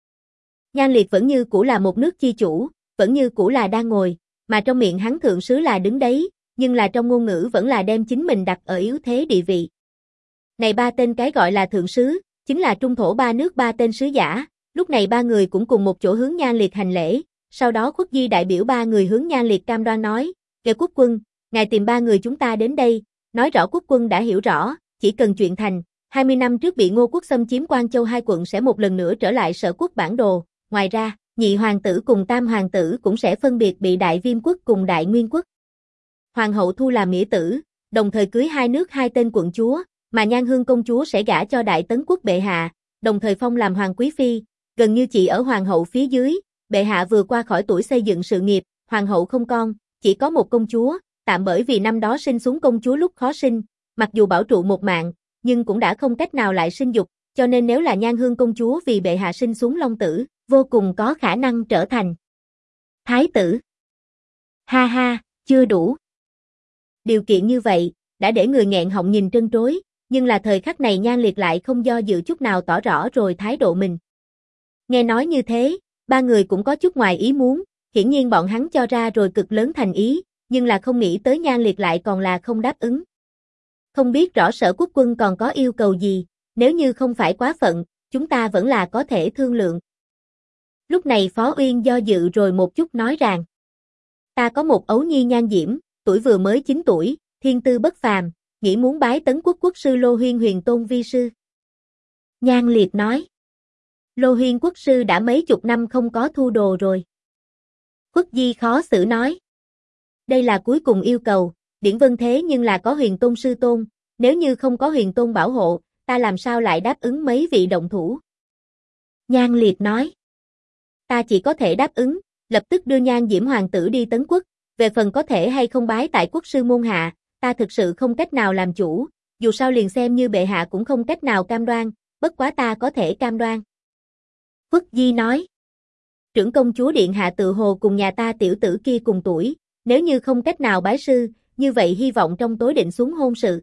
Nhan Liệt vẫn như cũ là một nước chi chủ, vẫn như cũ là đang ngồi, mà trong miệng hắn thượng sứ là đứng đấy, nhưng là trong ngôn ngữ vẫn là đem chính mình đặt ở yếu thế địa vị. Này 3 tên cái gọi là thượng sứ, chính là trung thổ 3 nước 3 tên sứ giả, lúc này 3 người cũng cùng một chỗ hướng Nhan Liệt hành lễ, sau đó Khuất Di đại biểu 3 người hướng Nhan Liệt cam đoan nói, kêu quốc quân, ngài tìm 3 người chúng ta đến đây, nói rõ quốc quân đã hiểu rõ, chỉ cần chuyện thành, 20 năm trước bị Ngô quốc xâm chiếm Quan Châu 2 quận sẽ một lần nữa trở lại Sở Quốc bản đồ, ngoài ra, nhị hoàng tử cùng tam hoàng tử cũng sẽ phân biệt bị Đại Viêm quốc cùng Đại Nguyên quốc. Hoàng hậu thu làm nghĩa tử, đồng thời cưới 2 nước 2 tên quận chúa, mà Nhan Hương công chúa sẽ gả cho Đại Tấn quốc bệ hạ, đồng thời phong làm hoàng quý phi, gần như chỉ ở hoàng hậu phía dưới, bệ hạ vừa qua khỏi tuổi xây dựng sự nghiệp, hoàng hậu không con, chỉ có một công chúa, tạm bởi vì năm đó sinh xuống công chúa lúc khó sinh, mặc dù bảo trụ một mạng, nhưng cũng đã không cách nào lại sinh dục, cho nên nếu là Nhan Hương công chúa vì bệ hạ sinh xuống long tử, vô cùng có khả năng trở thành thái tử. Ha ha, chưa đủ. Điều kiện như vậy, đã để người nghẹn họng nhìn trân trối, nhưng là thời khắc này Nhan Liệt lại không do dự chút nào tỏ rõ rồi thái độ mình. Nghe nói như thế, 3 người cũng có chút ngoài ý muốn, hiển nhiên bọn hắn cho ra rồi cực lớn thành ý, nhưng là không nghĩ tới Nhan Liệt lại còn là không đáp ứng. Không biết rõ Sở quốc quân còn có yêu cầu gì, nếu như không phải quá phận, chúng ta vẫn là có thể thương lượng. Lúc này Phó Uyên do dự rồi một chút nói rằng, ta có một ấu nhi Nhan Diễm, tuổi vừa mới 9 tuổi, thiên tư bất phàm, nghĩ muốn bái Tấn quốc quốc sư Lô Huyên huyền tôn vi sư. Nhan Liệt nói, Lô Huyên quốc sư đã mấy chục năm không có thu đồ rồi. Khuất Di khó xử nói, đây là cuối cùng yêu cầu, Điển Vân thế nhưng là có huyền tôn sư tôn, nếu như không có huyền tôn bảo hộ, ta làm sao lại đáp ứng mấy vị động thủ. Nhan Liệt nói, ta chỉ có thể đáp ứng, lập tức đưa Nhan Diễm hoàng tử đi Tấn quốc, về phần có thể hay không bái tại quốc sư môn hạ, ta thực sự không cách nào làm chủ, dù sao liền xem như bệ hạ cũng không cách nào cam đoan, bất quá ta có thể cam đoan. Khuất Di nói, trưởng công chúa điện hạ tự hồ cùng nhà ta tiểu tử kia cùng tuổi, nếu như không cách nào bái sư, như vậy hy vọng trong tối định xuống hôn sự.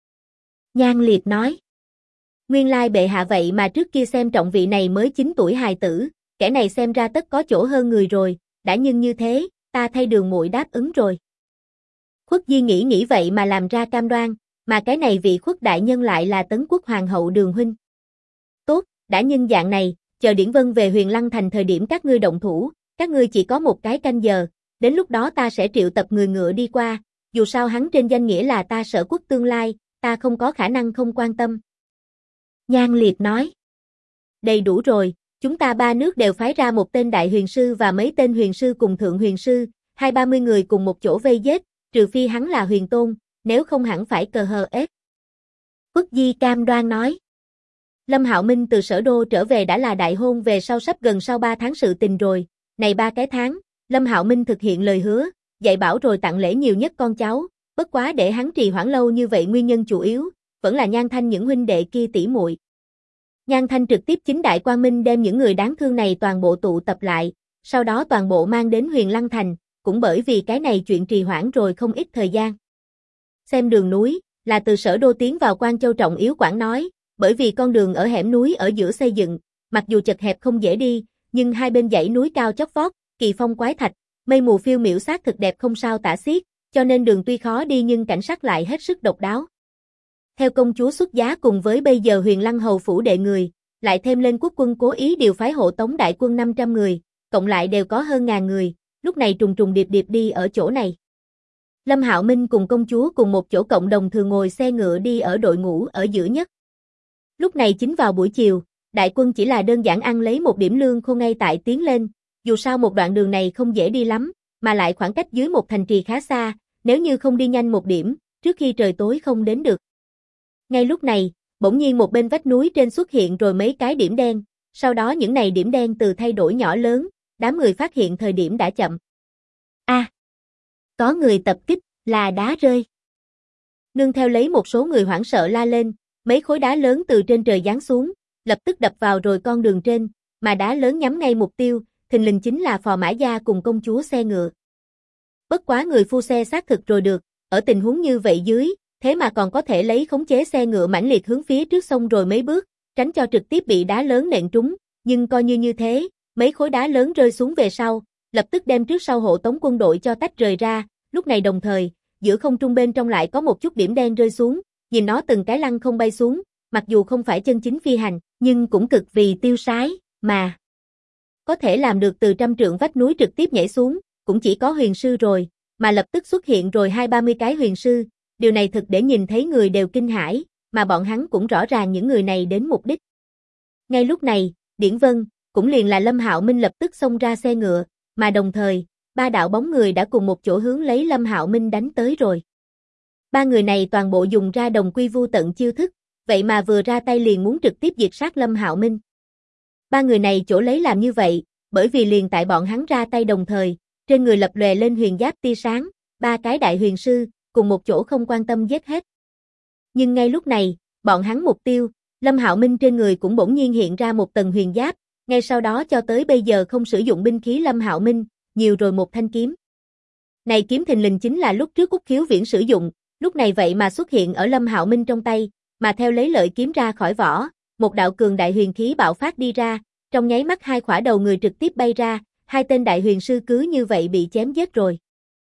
Nhan Liệt nói, nguyên lai bệ hạ vậy mà trước kia xem trọng vị này mới 9 tuổi hài tử, kẻ này xem ra tất có chỗ hơn người rồi, đã nhưng như thế, ta thay Đường muội đáp ứng rồi. Khuất Di nghĩ vậy mà làm ra cam đoan, mà cái này vị Khuất đại nhân lại là Tấn quốc hoàng hậu Đường huynh. Tốt, đã nhưng dạng này, chờ Điển Vân về Huyền Lăng thành thời điểm các ngươi động thủ, các ngươi chỉ có một cái canh giờ, đến lúc đó ta sẽ triệu tập người ngựa đi qua, dù sao hắn trên danh nghĩa là ta Sở quốc tương lai, ta không có khả năng không quan tâm. Nhan Liệt nói, đầy đủ rồi, chúng ta 3 nước đều phái ra một tên đại huyền sư và mấy tên huyền sư cùng thượng huyền sư, 20-30 người cùng một chỗ vây giết, trừ phi hắn là huyền tôn, nếu không hẳn phải cờ hờ ép. Khuất Di cam đoan nói, Lâm Hạo Minh từ Sở đô trở về đã là đại hôn về sau sắp gần sau 3 tháng sự tình rồi, này 3 cái tháng, Lâm Hạo Minh thực hiện lời hứa, dạy bảo rồi tặng lễ nhiều nhất con cháu, bất quá để hắn trì hoãn lâu như vậy nguyên nhân chủ yếu, vẫn là Nhan Thanh những huynh đệ kia tỷ muội. Nhan Thanh trực tiếp chính đại quang minh đem những người đáng thương này toàn bộ tụ tập lại, sau đó toàn bộ mang đến Huyền Lăng thành, cũng bởi vì cái này chuyện trì hoãn rồi không ít thời gian. Xem đường núi, là từ Sở đô tiến vào Quan Châu trọng yếu quản nói, bởi vì con đường ở hẻm núi ở giữa xây dựng, mặc dù chật hẹp không dễ đi, nhưng hai bên dãy núi cao chót vót, kỳ phong quái thạch, mây mù phiêu miểu xác thực đẹp không sao tả xiết, cho nên đường tuy khó đi nhưng cảnh sắc lại hết sức độc đáo. Theo công chúa xuất giá cùng với bây giờ Huyền Lăng hầu phủ đệ người, lại thêm lên quốc quân cố ý điều phái hộ tống đại quân 500 người, cộng lại đều có hơn 1000 người, lúc này trùng trùng điệp điệp đi ở chỗ này. Lâm Hạo Minh cùng công chúa cùng một chỗ cộng đồng thường ngồi xe ngựa đi ở đội ngũ ở giữa nhất. Lúc này chính vào buổi chiều, đại quân chỉ là đơn giản ăn lấy một điểm lương khô ngay tại tiến lên, dù sao một đoạn đường này không dễ đi lắm, mà lại khoảng cách dưới một thành trì khá xa, nếu như không đi nhanh một điểm, trước khi trời tối không đến được. Ngay lúc này, bỗng nhiên một bên vách núi trên xuất hiện rồi mấy cái điểm đen, sau đó những này điểm đen từ thay đổi nhỏ lớn, đám người phát hiện thời điểm đã chậm. Có người tập kích, là đá rơi. Nương theo lấy một số người hoảng sợ la lên, mấy khối đá lớn từ trên trời giáng xuống, lập tức đập vào rồi con đường trên, mà đá lớn nhắm ngay mục tiêu, thình lình chính là Phò Mã Gia cùng công chúa xe ngựa. Bất quá người phu xe xác thực rồi được, ở tình huống như vậy dưới, thế mà còn có thể lấy khống chế xe ngựa mãnh liệt hướng phía trước sông rồi mấy bước, tránh cho trực tiếp bị đá lớn nện trúng, nhưng coi như thế, mấy khối đá lớn rơi xuống về sau, lập tức đem trước sau hộ tống quân đội cho tách rời ra, lúc này đồng thời, giữa không trung bên trong lại có một chút điểm đen rơi xuống, nhìn nó từng cái lăng không bay xuống, mặc dù không phải chân chính phi hành, nhưng cũng cực vì tiêu sái, mà có thể làm được từ 100 trượng vách núi trực tiếp nhảy xuống, cũng chỉ có huyền sư rồi, mà lập tức xuất hiện rồi 20-30 cái huyền sư, điều này thực để nhìn thấy người đều kinh hãi, mà bọn hắn cũng rõ ràng những người này đến mục đích. Ngay lúc này, Điển Vân, cũng liền là Lâm Hạo Minh lập tức xông ra xe ngựa, mà đồng thời, ba đạo bóng người đã cùng một chỗ hướng lấy Lâm Hạo Minh đánh tới rồi. Ba người này toàn bộ dùng ra đồng quy vu tận chiêu thức, vậy mà vừa ra tay liền muốn trực tiếp diệt sát Lâm Hạo Minh. Ba người này chỗ lấy làm như vậy, bởi vì liền tại bọn hắn ra tay đồng thời, trên người lập lòe lên huyền giáp tia sáng, ba cái đại huyền sư, cùng một chỗ không quan tâm giết hết. Nhưng ngay lúc này, bọn hắn mục tiêu, Lâm Hạo Minh trên người cũng bỗng nhiên hiện ra một tầng huyền giáp, ngay sau đó cho tới bây giờ không sử dụng binh khí Lâm Hạo Minh, nhiều rồi một thanh kiếm. Này kiếm thình lình chính là lúc trước Úc Khiếu Viễn sử dụng, lúc này vậy mà xuất hiện ở Lâm Hạo Minh trong tay, mà theo lấy lợi kiếm ra khỏi vỏ, một đạo cường đại huyền khí bạo phát đi ra, trong nháy mắt hai khỏa đầu người trực tiếp bay ra, hai tên đại huyền sư cứ như vậy bị chém giết rồi.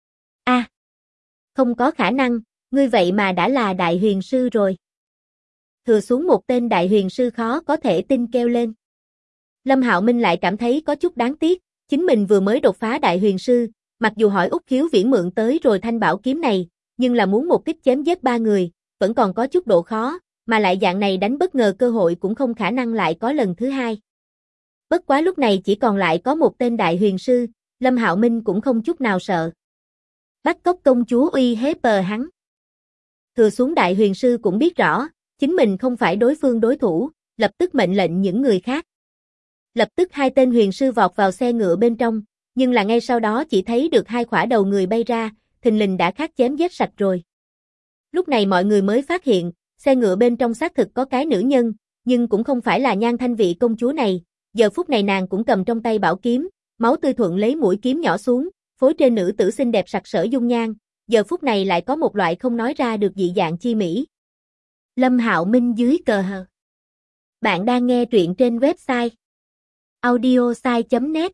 Không có khả năng, ngươi vậy mà đã là đại huyền sư rồi. Thừa xuống một tên đại huyền sư khó có thể tin kêu lên. Lâm Hạo Minh lại cảm thấy có chút đáng tiếc, chính mình vừa mới đột phá đại huyền sư, mặc dù hỏi Úc Khiếu Viễn mượn tới rồi thanh bảo kiếm này, nhưng là muốn một kích chém giết ba người, vẫn còn có chút độ khó, mà lại dạng này đánh bất ngờ cơ hội cũng không khả năng lại có lần thứ hai. Bất quá lúc này chỉ còn lại có một tên đại huyền sư, Lâm Hạo Minh cũng không chút nào sợ. Bắt cóc công chúa uy hiếp hắn. Thừa xuống đại huyền sư cũng biết rõ, chính mình không phải đối phương đối thủ, lập tức mệnh lệnh những người khác. Lập tức hai tên huyền sư vọt vào xe ngựa bên trong, nhưng là ngay sau đó chỉ thấy được hai khỏa đầu người bay ra, thình lình đã khát chém giết sạch rồi. Lúc này mọi người mới phát hiện, xe ngựa bên trong xác thực có cái nữ nhân, nhưng cũng không phải là Nhan Thanh vị công chúa này, giờ phút này nàng cũng cầm trong tay bảo kiếm, máu tươi thuận lấy mũi kiếm nhỏ xuống, phối trên nữ tử xinh đẹp sặc sỡ dung nhan, giờ phút này lại có một loại không nói ra được dị dạng chi mỹ. Lâm Hạo Minh dưới cờ hờ. Bạn đang nghe truyện trên website audiosai.net.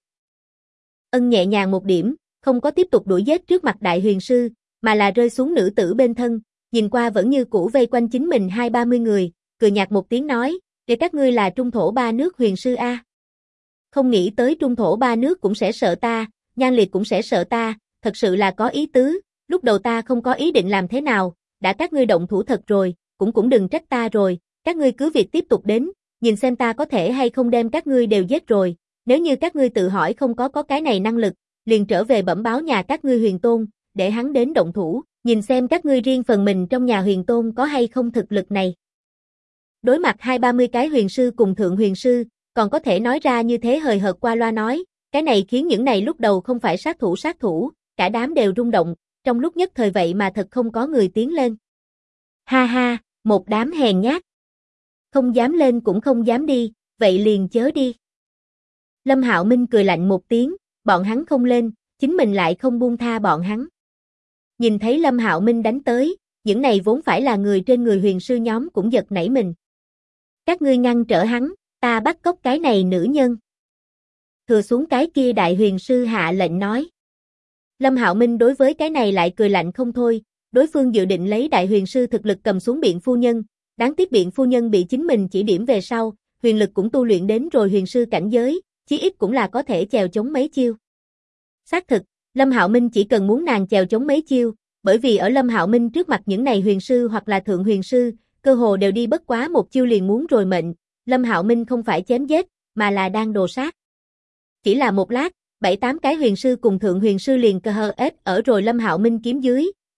Ân nhẹ nhàng một điểm, không có tiếp tục đuổi giết trước mặt đại huyền sư, mà là rơi xuống nữ tử bên thân, nhìn qua vẫn như cũ vây quanh chính mình 20-30 người, cười nhạt một tiếng nói, để các ngươi là trung thổ ba nước huyền sư a. Không nghĩ tới trung thổ ba nước cũng sẽ sợ ta, Nhan Liệt cũng sẽ sợ ta, thật sự là có ý tứ, lúc đầu ta không có ý định làm thế nào, đã các ngươi động thủ thật rồi, cũng đừng trách ta rồi, các ngươi cứ việc tiếp tục đến, nhìn xem ta có thể hay không đem các ngươi đều giết rồi, nếu như các ngươi tự hỏi không có cái này năng lực, liền trở về bẩm báo nhà các ngươi huyền tôn, để hắn đến động thủ, nhìn xem các ngươi riêng phần mình trong nhà huyền tôn có hay không thực lực này. Đối mặt 20-30 cái huyền sư cùng thượng huyền sư, còn có thể nói ra như thế hời hợt qua loa nói, cái này khiến những này lúc đầu không phải sát thủ, cả đám đều rung động, trong lúc nhất thời vậy mà thật không có người tiến lên. Ha ha, một đám hèn nhát. Không dám lên cũng không dám đi, vậy liền chớ đi. Lâm Hạo Minh cười lạnh một tiếng, bọn hắn không lên, chính mình lại không buông tha bọn hắn. Nhìn thấy Lâm Hạo Minh đánh tới, những này vốn phải là người trên người huyền sư nhóm cũng giật nảy mình. Các ngươi ngăn trở hắn, ta bắt cóc cái này nữ nhân. Thừa xuống cái kia đại huyền sư hạ lệnh nói. Lâm Hạo Minh đối với cái này lại cười lạnh không thôi, đối phương dự định lấy đại huyền sư thực lực cầm xuống Biện phu nhân, đáng tiếc Biện phu nhân bị chính mình chỉ điểm về sau, huyền lực cũng tu luyện đến rồi huyền sư cảnh giới, chí ít cũng là có thể chèo chống mấy chiêu. Xác thực, Lâm Hạo Minh chỉ cần muốn nàng chèo chống mấy chiêu, bởi vì ở Lâm Hạo Minh trước mặt những này huyền sư hoặc là thượng huyền sư, cơ hồ đều đi bất quá một chiêu liền muốn rồi mệnh, Lâm Hạo Minh không phải chém giết, mà là đang đồ sát. Chỉ là một lát, 7-8 cái huyền sư cùng thượng huyền sư liền cơ hờ ết ở rồi Lâm Hạo Minh kiếm dưới,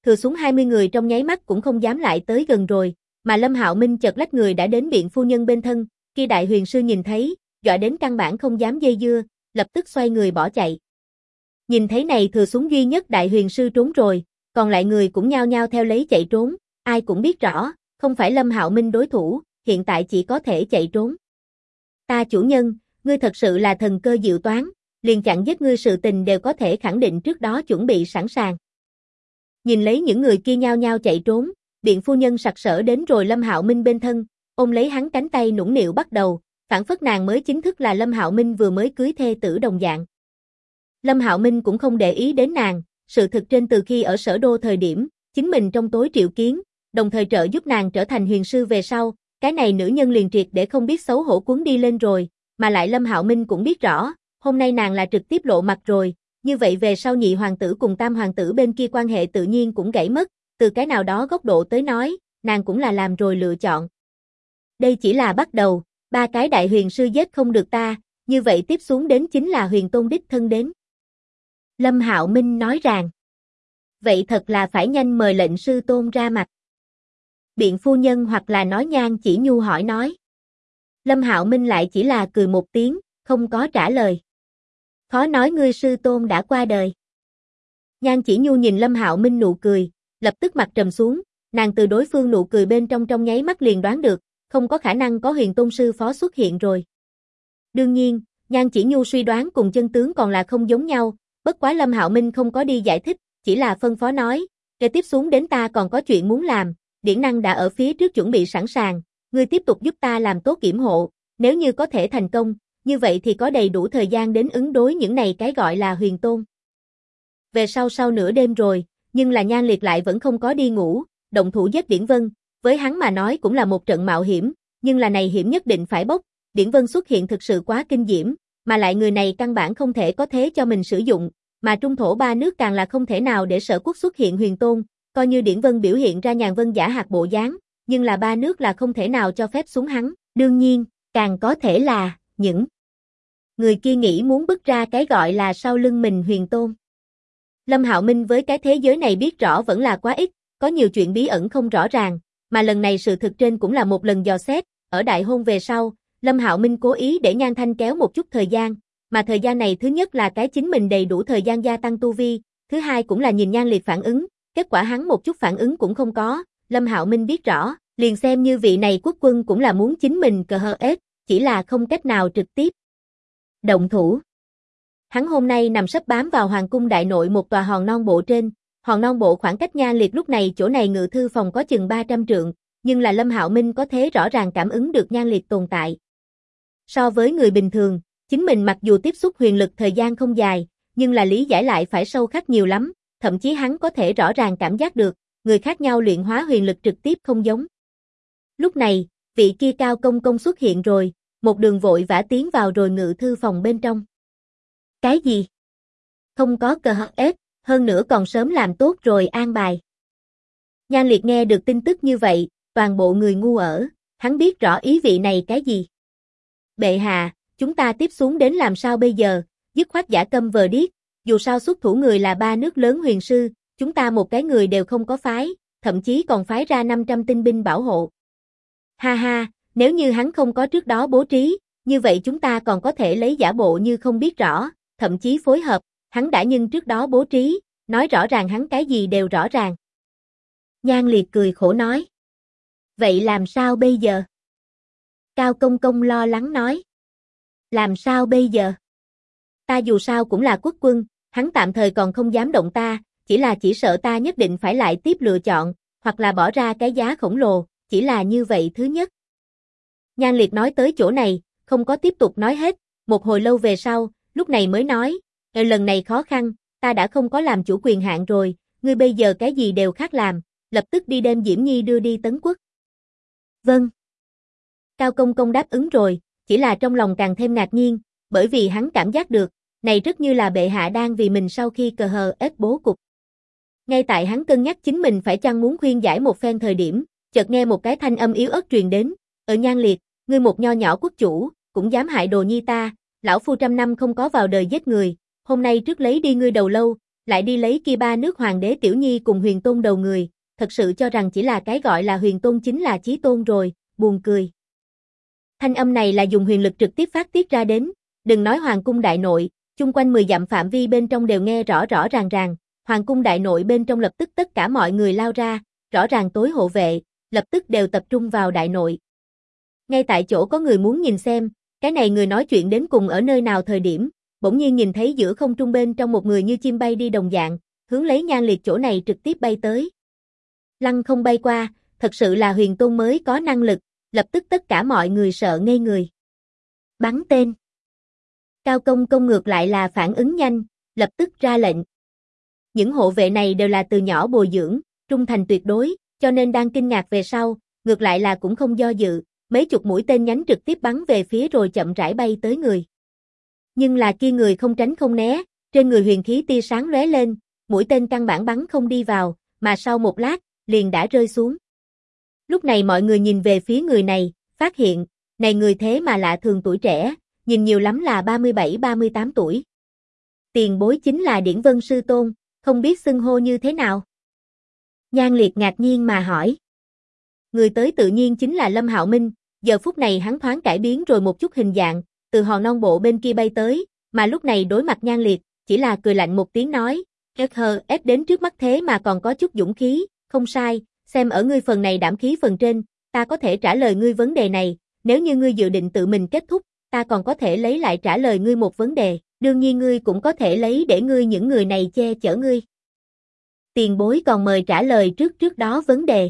thừa xuống 20 người trong nháy mắt cũng không dám lại tới gần rồi, mà Lâm Hạo Minh chợt lách người đã đến Biện phu nhân bên thân, khi đại huyền sư nhìn thấy, dọa đến căn bản không dám dây dưa, lập tức xoay người bỏ chạy. Nhìn thấy này thừa xuống duy nhất đại huyền sư trốn rồi, còn lại người cũng nhao nhao theo lấy chạy trốn, ai cũng biết rõ, không phải Lâm Hạo Minh đối thủ, hiện tại chỉ có thể chạy trốn. Ta chủ nhân, ngươi thật sự là thần cơ diệu toán, liền chặn giết ngươi sự tình đều có thể khẳng định trước đó chuẩn bị sẵn sàng. Nhìn lấy những người kia nhao nhao chạy trốn, Biện phu nhân sặc sỡ đến rồi Lâm Hạo Minh bên thân, ôm lấy hắn cánh tay nũng nịu bắt đầu, phảng phất nàng mới chính thức là Lâm Hạo Minh vừa mới cưới thê tử đồng dạng. Lâm Hạo Minh cũng không để ý đến nàng, sự thực trên từ khi ở Sở Đô thời điểm, chính mình trong tối triệu kiến, đồng thời trợ giúp nàng trở thành huyền sư về sau, cái này nữ nhân liền triệt để không biết xấu hổ cuốn đi lên rồi, mà lại Lâm Hạo Minh cũng biết rõ, hôm nay nàng là trực tiếp lộ mặt rồi, như vậy về sau nhị hoàng tử cùng tam hoàng tử bên kia quan hệ tự nhiên cũng gãy mất, từ cái nào đó góc độ tới nói, nàng cũng là làm rồi lựa chọn. Đây chỉ là bắt đầu, 3 cái đại huyền sư giết không được ta, như vậy tiếp xuống đến chính là huyền tôn đích thân đến. Lâm Hạo Minh nói rằng, vậy thật là phải nhanh mời lệnh sư tôn ra mặt. Biện phu nhân hoặc là nói Nhan Chỉ Nhu hỏi nói. Lâm Hạo Minh lại chỉ là cười một tiếng, không có trả lời. Khó nói ngươi sư tôn đã qua đời. Nhan Chỉ Nhu nhìn Lâm Hạo Minh nụ cười, lập tức mặt trầm xuống, nàng từ đối phương nụ cười bên trong nháy mắt liền đoán được, không có khả năng có huyền tôn sư phó xuất hiện rồi. Đương nhiên, Nhan Chỉ Nhu suy đoán cùng chân tướng còn là không giống nhau, bất quá Lâm Hạo Minh không có đi giải thích, chỉ là phân phó nói, kế tiếp xuống đến ta còn có chuyện muốn làm, điển năng đã ở phía trước chuẩn bị sẵn sàng, ngươi tiếp tục giúp ta làm tốt kiểm hộ, nếu như có thể thành công, như vậy thì có đầy đủ thời gian đến ứng đối những này cái gọi là huyền tôn. Về sau nửa đêm rồi, nhưng là Nhan Liệt lại vẫn không có đi ngủ, động thủ giết Điển Vân, với hắn mà nói cũng là một trận mạo hiểm, nhưng là này hiểm nhất định phải bốc, Điển Vân xuất hiện thực sự quá kinh diễm, mà lại người này căn bản không thể có thế cho mình sử dụng, mà trung thổ 3 nước càng là không thể nào để Sở Quốc xuất hiện huyền tôn, coi như Điển Vân biểu hiện ra nhàn vân giả hạt bộ dáng, nhưng là 3 nước là không thể nào cho phép xuống hắn, đương nhiên, càng có thể là, những người kia nghĩ muốn bứt ra cái gọi là sau lưng mình huyền tôn. Lâm Hạo Minh với cái thế giới này biết rõ vẫn là quá ít, có nhiều chuyện bí ẩn không rõ ràng, mà lần này sự thực trên cũng là một lần dò xét, ở đại hôn về sau, Lâm Hạo Minh cố ý để Nhan Thanh kéo một chút thời gian, mà thời gian này thứ nhất là cái chính mình đầy đủ thời gian gia tăng tu vi, thứ hai cũng là nhìn Nhan Liệt phản ứng, kết quả hắn một chút phản ứng cũng không có, Lâm Hạo Minh biết rõ, liền xem như vị này quốc quân cũng là muốn chính mình cờ hờ ết, chỉ là không cách nào trực tiếp động thủ. Hắn hôm nay nằm sấp bám vào hoàng cung đại nội một tòa hòn non bộ trên, hòn non bộ khoảng cách Nhan Liệt lúc này chỗ này ngự thư phòng có chừng 300 trượng, nhưng là Lâm Hạo Minh có thể rõ ràng cảm ứng được Nhan Liệt tồn tại. So với người bình thường, chính mình mặc dù tiếp xúc huyền lực thời gian không dài, nhưng là lý giải lại phải sâu khắc nhiều lắm, thậm chí hắn có thể rõ ràng cảm giác được, người khác nhau luyện hóa huyền lực trực tiếp không giống. Lúc này, vị kia Cao Công Công xuất hiện rồi, một đường vội vã tiến vào rồi ngự thư phòng bên trong. Cái gì? Không có cờ hờ ết, hơn nữa còn sớm làm tốt rồi an bài. Nhan Liệt nghe được tin tức như vậy, toàn bộ người ngu ở, hắn biết rõ ý vị này cái gì. Bệ hạ, chúng ta tiếp xuống đến làm sao bây giờ, dứt khoát giả câm vờ điếc, dù sao xuất thủ người là 3 nước lớn huyền sư, chúng ta một cái người đều không có phái, thậm chí còn phái ra 500 tinh binh bảo hộ. Ha ha, nếu như hắn không có trước đó bố trí, như vậy chúng ta còn có thể lấy giả bộ như không biết rõ, thậm chí phối hợp, hắn đã nhưng trước đó bố trí, nói rõ ràng hắn cái gì đều rõ ràng. Nhan Liệt cười khổ nói. Vậy làm sao bây giờ? Cao Công Công lo lắng nói. Làm sao bây giờ? Ta dù sao cũng là quốc quân, hắn tạm thời còn không dám động ta, chỉ sợ ta nhất định phải lại tiếp lựa chọn, hoặc là bỏ ra cái giá khổng lồ, chỉ là như vậy thứ nhất. Nhan Liệt nói tới chỗ này, không có tiếp tục nói hết, một hồi lâu về sau, lúc này mới nói, lần này khó khăn, ta đã không có làm chủ quyền hạn rồi, ngươi bây giờ cái gì đều khác làm, lập tức đi đem Diễm Nhi đưa đi Tấn Quốc. Vâng. Cao Công Công đáp ứng rồi, chỉ là trong lòng càng thêm ngạc nhiên, bởi vì hắn cảm giác được, này rất như là bệ hạ đang vì mình sau khi cờ hờ ết bố cục. Ngay tại hắn cân nhắc chính mình phải chăng muốn khuyên giải một phen thời điểm, chợt nghe một cái thanh âm yếu ớt truyền đến, ở Nhan Liệt, ngươi một nho nhỏ quốc chủ, cũng dám hại đồ nhi ta, lão phu trăm năm không có vào đời giết người, hôm nay trước lấy đi ngươi đầu lâu, lại đi lấy kia ba nước hoàng đế tiểu nhi cùng huyền tôn đầu người, thật sự cho rằng chỉ là cái gọi là huyền tôn chính là chí tôn rồi, buồn cười. Thanh âm này là dùng huyền lực trực tiếp phát tiết ra đến, đừng nói hoàng cung đại nội, chung quanh 10 dặm phạm vi bên trong đều nghe rõ rõ ràng ràng, hoàng cung đại nội bên trong lập tức tất cả mọi người lao ra, rõ ràng tối hộ vệ, lập tức đều tập trung vào đại nội. Ngay tại chỗ có người muốn nhìn xem, cái này người nói chuyện đến cùng ở nơi nào thời điểm, bỗng nhiên nhìn thấy giữa không trung bên trong một người như chim bay đi đồng dạng, hướng lấy Nhan Liệt chỗ này trực tiếp bay tới. Lăng không bay qua, thật sự là huyền tôn mới có năng lực, lập tức tất cả mọi người sợ ngây người. Bắn tên. Cao Công Công ngược lại là phản ứng nhanh, lập tức ra lệnh. Những hộ vệ này đều là từ nhỏ bồi dưỡng, trung thành tuyệt đối, cho nên đang kinh ngạc về sau, ngược lại là cũng không do dự, mấy chục mũi tên nhánh trực tiếp bắn về phía rồi chậm rãi bay tới người. Nhưng là kia người không tránh không né, trên người huyền khí tia sáng lóe lên, mũi tên căn bản bắn không đi vào, mà sau một lát, liền đã rơi xuống. Lúc này mọi người nhìn về phía người này, phát hiện, này người thế mà lạ thường tuổi trẻ, nhìn nhiều lắm là 37-38 tuổi. Tiền bối chính là Điển Vân Sư Tôn, không biết xưng hô như thế nào? Nhan Liệt ngạc nhiên mà hỏi. Người tới tự nhiên chính là Lâm Hạo Minh, giờ phút này hắn thoáng cải biến rồi một chút hình dạng, từ hòn non bộ bên kia bay tới, mà lúc này đối mặt Nhan Liệt, chỉ là cười lạnh một tiếng nói, ép đến trước mắt thế mà còn có chút dũng khí, không sai, xem ở ngươi phần này đảm khí phần trên, ta có thể trả lời ngươi vấn đề này, nếu như ngươi dự định tự mình kết thúc, ta còn có thể lấy lại trả lời ngươi một vấn đề, đương nhiên ngươi cũng có thể lấy để ngươi những người này che chở ngươi. Tiền bối còn mời trả lời trước đó vấn đề.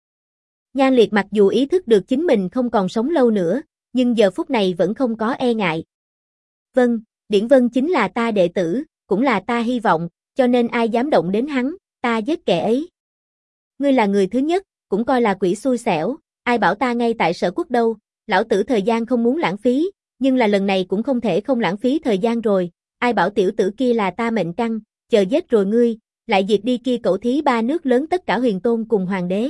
Nhan Liệt mặc dù ý thức được chính mình không còn sống lâu nữa, nhưng giờ phút này vẫn không có e ngại. Vâng, Điển Vân chính là ta đệ tử, cũng là ta hy vọng, cho nên ai dám động đến hắn, ta giết kẻ ấy. Ngươi là người thứ nhất, cũng coi là quỷ xui xẻo, ai bảo ta ngay tại Sở Quốc đâu, lão tử thời gian không muốn lãng phí, nhưng là lần này cũng không thể không lãng phí thời gian rồi, ai bảo tiểu tử kia là ta mệnh căn, chờ giết rồi ngươi, lại diệt đi kia cẩu thí ba nước lớn tất cả huyền tôn cùng hoàng đế.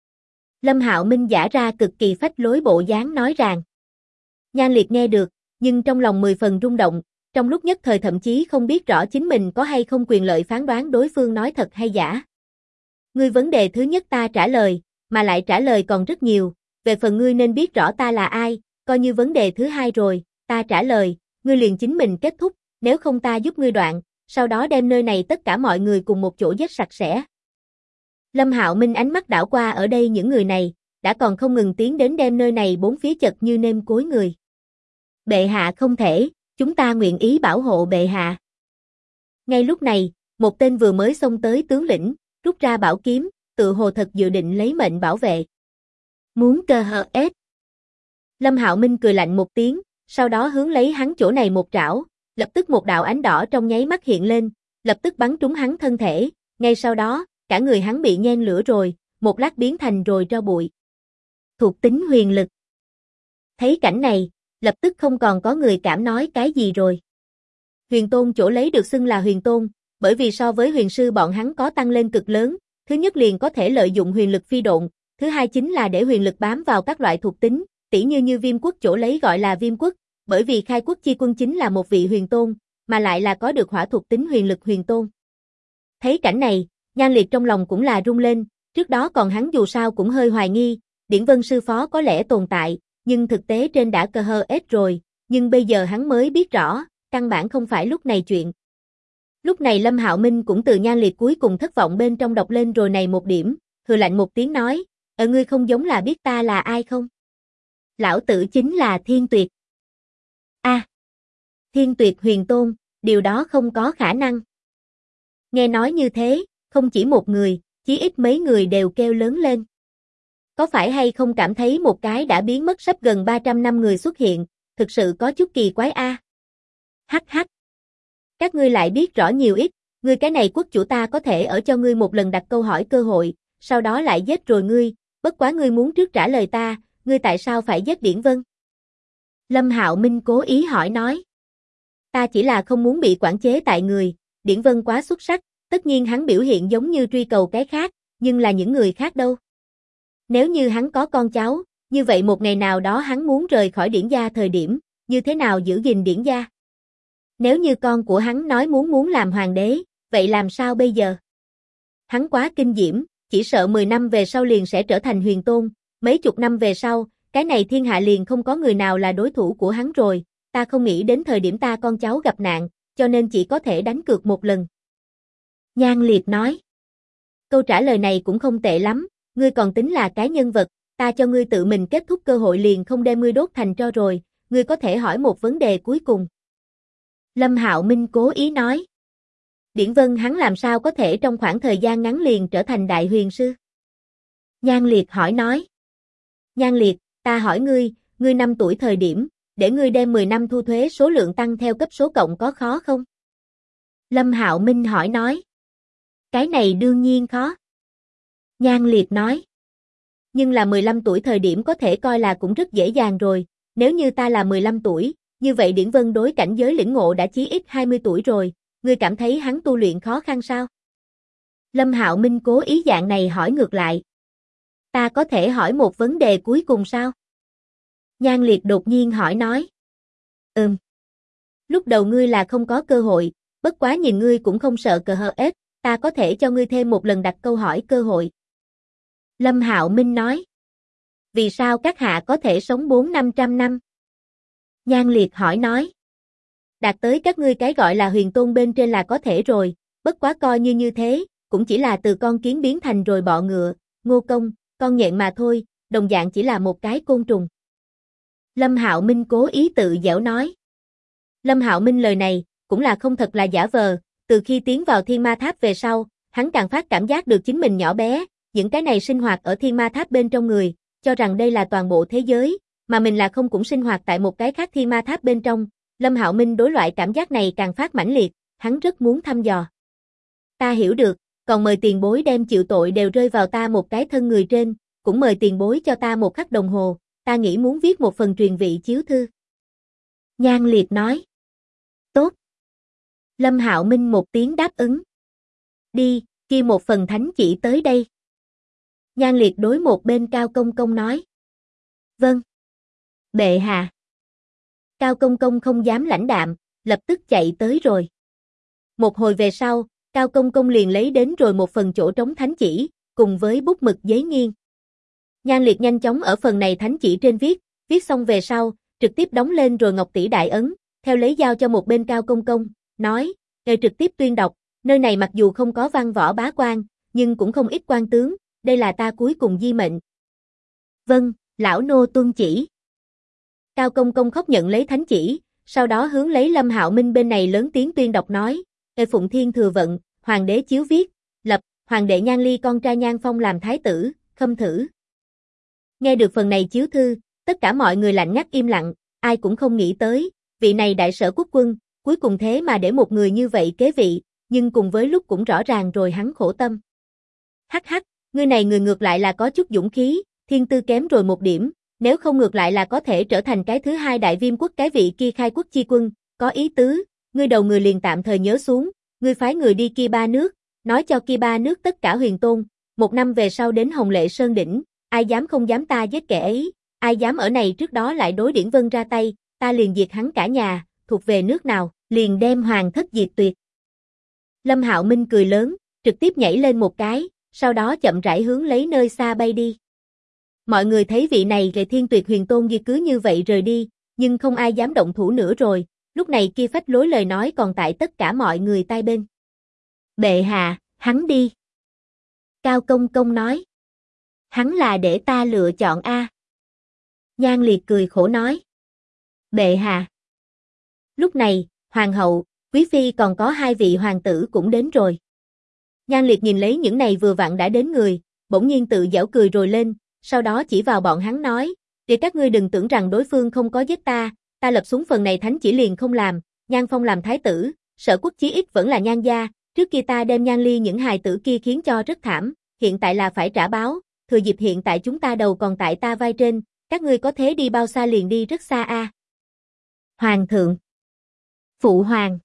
Lâm Hạo Minh giả ra cực kỳ phách lối bộ dáng nói rằng. Nhan Liệt nghe được, nhưng trong lòng 10 phần rung động, trong lúc nhất thời thậm chí không biết rõ chính mình có hay không quyền lợi phán đoán đối phương nói thật hay giả. Ngươi vấn đề thứ nhất ta trả lời, mà lại trả lời còn rất nhiều, về phần ngươi nên biết rõ ta là ai, coi như vấn đề thứ hai rồi, ta trả lời, ngươi liền chính mình kết thúc, nếu không ta giúp ngươi đoạn, sau đó đem nơi này tất cả mọi người cùng một chỗ giết sạch sẽ. Lâm Hạo Minh ánh mắt đảo qua ở đây những người này, đã còn không ngừng tiến đến đem nơi này bốn phía chật như nêm cối người. Bệ hạ không thể, chúng ta nguyện ý bảo hộ bệ hạ. Ngay lúc này, một tên vừa mới xông tới tướng lĩnh, rút ra bảo kiếm, tự hồ thật dự định lấy mệnh bảo vệ. Muốn cơ hờ ép. Lâm Hạo Minh cười lạnh một tiếng, sau đó hướng lấy hắn chỗ này một trảo, lập tức một đạo ánh đỏ trong nháy mắt hiện lên, lập tức bắn trúng hắn thân thể, ngay sau đó, cả người hắn bị nhen lửa rồi, một lát biến thành rồi tro bụi. Thuộc tính huyền lực. Thấy cảnh này, lập tức không còn có người cảm nói cái gì rồi. Huyền tôn chỗ lấy được xưng là huyền tôn, bởi vì so với huyền sư bọn hắn có tăng lên cực lớn, thứ nhất liền có thể lợi dụng huyền lực phi độn, thứ hai chính là để huyền lực bám vào các loại thuộc tính, tỉ như Viêm Quốc chỗ lấy gọi là Viêm Quốc, bởi vì khai quốc chi quân chính là một vị huyền tôn, mà lại là có được hỏa thuộc tính huyền lực huyền tôn. Thấy cảnh này, Nhan Liệt trong lòng cũng là rung lên, trước đó còn hắn dù sao cũng hơi hoài nghi, Điển Vân sư phó có lẽ tồn tại, nhưng thực tế trên đã cơ hơ ết rồi, nhưng bây giờ hắn mới biết rõ, căn bản không phải lúc này chuyện. Lúc này Lâm Hạo Minh cũng từ Nhan Liệt cuối cùng thất vọng bên trong đọc lên rồi này một điểm, hừ lạnh một tiếng nói, ngươi không giống là biết ta là ai không? Lão tử chính là Thiên Tuyệt. Thiên Tuyệt huyền tôn, điều đó không có khả năng. Nghe nói như thế, không chỉ một người, chí ít mấy người đều kêu lớn lên. Có phải hay không cảm thấy một cái đã biến mất sắp gần 300 năm người xuất hiện, thực sự có chút kỳ quái a. Hắc hắc. Các ngươi lại biết rõ nhiều ít, ngươi cái này quốc chủ ta có thể ở cho ngươi một lần đặt câu hỏi cơ hội, sau đó lại giết rồi ngươi, bất quá ngươi muốn trước trả lời ta, ngươi tại sao phải giết Điển Vân? Lâm Hạo Minh cố ý hỏi nói. Ta chỉ là không muốn bị quản chế tại người, Điển Vân quá xuất sắc, tất nhiên hắn biểu hiện giống như truy cầu cái khác, nhưng là những người khác đâu? Nếu như hắn có con cháu, như vậy một ngày nào đó hắn muốn rời khỏi Điển gia thời điểm, như thế nào giữ gìn Điển gia? Nếu như con của hắn nói muốn làm hoàng đế, vậy làm sao bây giờ? Hắn quá kinh diễm, chỉ sợ 10 năm về sau liền sẽ trở thành huyền tôn, mấy chục năm về sau, cái này thiên hạ liền không có người nào là đối thủ của hắn rồi, ta không nghĩ đến thời điểm ta con cháu gặp nạn, cho nên chỉ có thể đánh cược một lần. Nhan Liệt nói. Câu trả lời này cũng không tệ lắm, ngươi còn tính là cái nhân vật, ta cho ngươi tự mình kết thúc cơ hội liền không đem ngươi đốt thành tro rồi, ngươi có thể hỏi một vấn đề cuối cùng. Lâm Hạo Minh cố ý nói. Điển Vân hắn làm sao có thể trong khoảng thời gian ngắn liền trở thành đại huyền sư? Nhan Liệt hỏi nói. Nhan Liệt, ta hỏi ngươi, ngươi 5 tuổi thời điểm, để ngươi đem 10 năm thu thuế số lượng tăng theo cấp số cộng có khó không? Lâm Hạo Minh hỏi nói. Cái này đương nhiên khó. Nhan Liệt nói. Nhưng là 15 tuổi thời điểm có thể coi là cũng rất dễ dàng rồi, nếu như ta là 15 tuổi, như vậy Điển Vân đối cảnh giới lĩnh ngộ đã chí ít 20 tuổi rồi, ngươi cảm thấy hắn tu luyện khó khăn sao? Lâm Hạo Minh cố ý dạng này hỏi ngược lại. Ta có thể hỏi một vấn đề cuối cùng sao? Nhan Liệt đột nhiên hỏi nói. Lúc đầu ngươi là không có cơ hội, bất quá nhìn ngươi cũng không sợ cờ hờ ết, ta có thể cho ngươi thêm một lần đặt câu hỏi cơ hội. Lâm Hạo Minh nói. Vì sao các hạ có thể sống 400-500 năm? Nhan Liệt hỏi nói. Đạt tới các ngươi cái gọi là huyền tôn bên trên là có thể rồi, bất quá coi như thế, cũng chỉ là từ con kiến biến thành rồi bọ ngựa, ngô công, con nhện mà thôi, đồng dạng chỉ là một cái côn trùng. Lâm Hạo Minh cố ý tự giễu nói. Lâm Hạo Minh lời này, cũng là không thật là giả vờ, từ khi tiến vào Thiên Ma Tháp về sau, hắn càng phát cảm giác được chính mình nhỏ bé, những cái này sinh hoạt ở Thiên Ma Tháp bên trong người, cho rằng đây là toàn bộ thế giới, mà mình là không cũng sinh hoạt tại một cái khác Thiên Ma Tháp bên trong. Lâm Hạo Minh đối loại cảm giác này càng phát mãnh liệt, hắn rất muốn thăm dò. Ta hiểu được, còn mời tiền bối đem chịu tội đều rơi vào ta một cái thân người trên, cũng mời tiền bối cho ta một khắc đồng hồ, ta nghĩ muốn viết một phần truyền vị chiếu thư. Nhan Liệt nói. Tốt. Lâm Hạo Minh một tiếng đáp ứng. Đi, kia một phần thánh chỉ tới đây. Nhan Liệt đối một bên Cao Công Công nói. Vâng. Bệ hạ. Cao Công Công không dám lãnh đạm, lập tức chạy tới rồi. Một hồi về sau, Cao Công Công liền lấy đến rồi một phần chỗ trống thánh chỉ, cùng với bút mực giấy nghiêng. Nhan Liệt nhanh chóng ở phần này thánh chỉ trên viết xong về sau, trực tiếp đóng lên rồi ngọc tỷ đại ấn, theo lấy giao cho một bên Cao Công Công, nói, trực tiếp tuyên đọc, nơi này mặc dù không có văn võ bá quan, nhưng cũng không ít quan tướng, đây là ta cuối cùng di mệnh. Vâng, lão nô tuân chỉ. Cao Công Công khóc nhận lấy thánh chỉ, sau đó hướng lấy Lâm Hạo Minh bên này lớn tiếng tuyên đọc nói, Phụng Thiên thừa vận, hoàng đế chiếu viết, lập, hoàng đệ Nhan Ly con trai Nhan Phong làm thái tử, khâm thử. Nghe được phần này chiếu thư, tất cả mọi người lạnh ngắt im lặng, ai cũng không nghĩ tới, vị này đại sở quốc quân, cuối cùng thế mà để một người như vậy kế vị, nhưng cùng với lúc cũng rõ ràng rồi hắn khổ tâm. Hắc hắc, người này người ngược lại là có chút dũng khí, thiên tư kém rồi một điểm, nếu không ngược lại là có thể trở thành cái thứ hai đại viêm quốc cái vị kia khai quốc chi quân, có ý tứ, ngươi đầu người liền tạm thời nhớ xuống, ngươi phái người đi kia 3 nước, nói cho kia 3 nước tất cả huyền tôn, 1 năm về sau đến Hồng Lệ Sơn đỉnh, ai dám không dám ta giết kẻ ấy, ai dám ở này trước đó lại đối Điển Vân ra tay, ta liền diệt hắn cả nhà, thuộc về nước nào, liền đem hoàng thất diệt tuyệt. Lâm Hạo Minh cười lớn, trực tiếp nhảy lên một cái, sau đó chậm rãi hướng lấy nơi xa bay đi. Mọi người thấy vị này về thiên tuyệt huyền tôn như cứ như vậy rời đi, nhưng không ai dám động thủ nữa rồi, lúc này kia phách lối lời nói còn tại tất cả mọi người tai bên. Bệ hạ, hắn đi. Cao Công Công nói. Hắn là để ta lựa chọn a. Nhan Liệt cười khổ nói. Bệ hạ. Lúc này, hoàng hậu, quý phi còn có 2 vị hoàng tử cũng đến rồi. Nhan Liệt nhìn lấy những này vừa vặn đã đến người, bỗng nhiên tự giễu cười rồi lên, sau đó chỉ vào bọn hắn nói, để các ngươi đừng tưởng rằng đối phương không có giết ta lập xuống phần này thánh chỉ liền không làm, Nhan Phong làm thái tử, sở quốc chí ít vẫn là Nhan gia, trước kia ta đem Nhan Ly những hài tử kia khiến cho rất thảm, hiện tại là phải trả báo, thừa dịp hiện tại chúng ta đầu còn tại ta vai trên, các ngươi có thế đi bao xa liền đi rất xa a. Hoàng thượng. Phụ hoàng.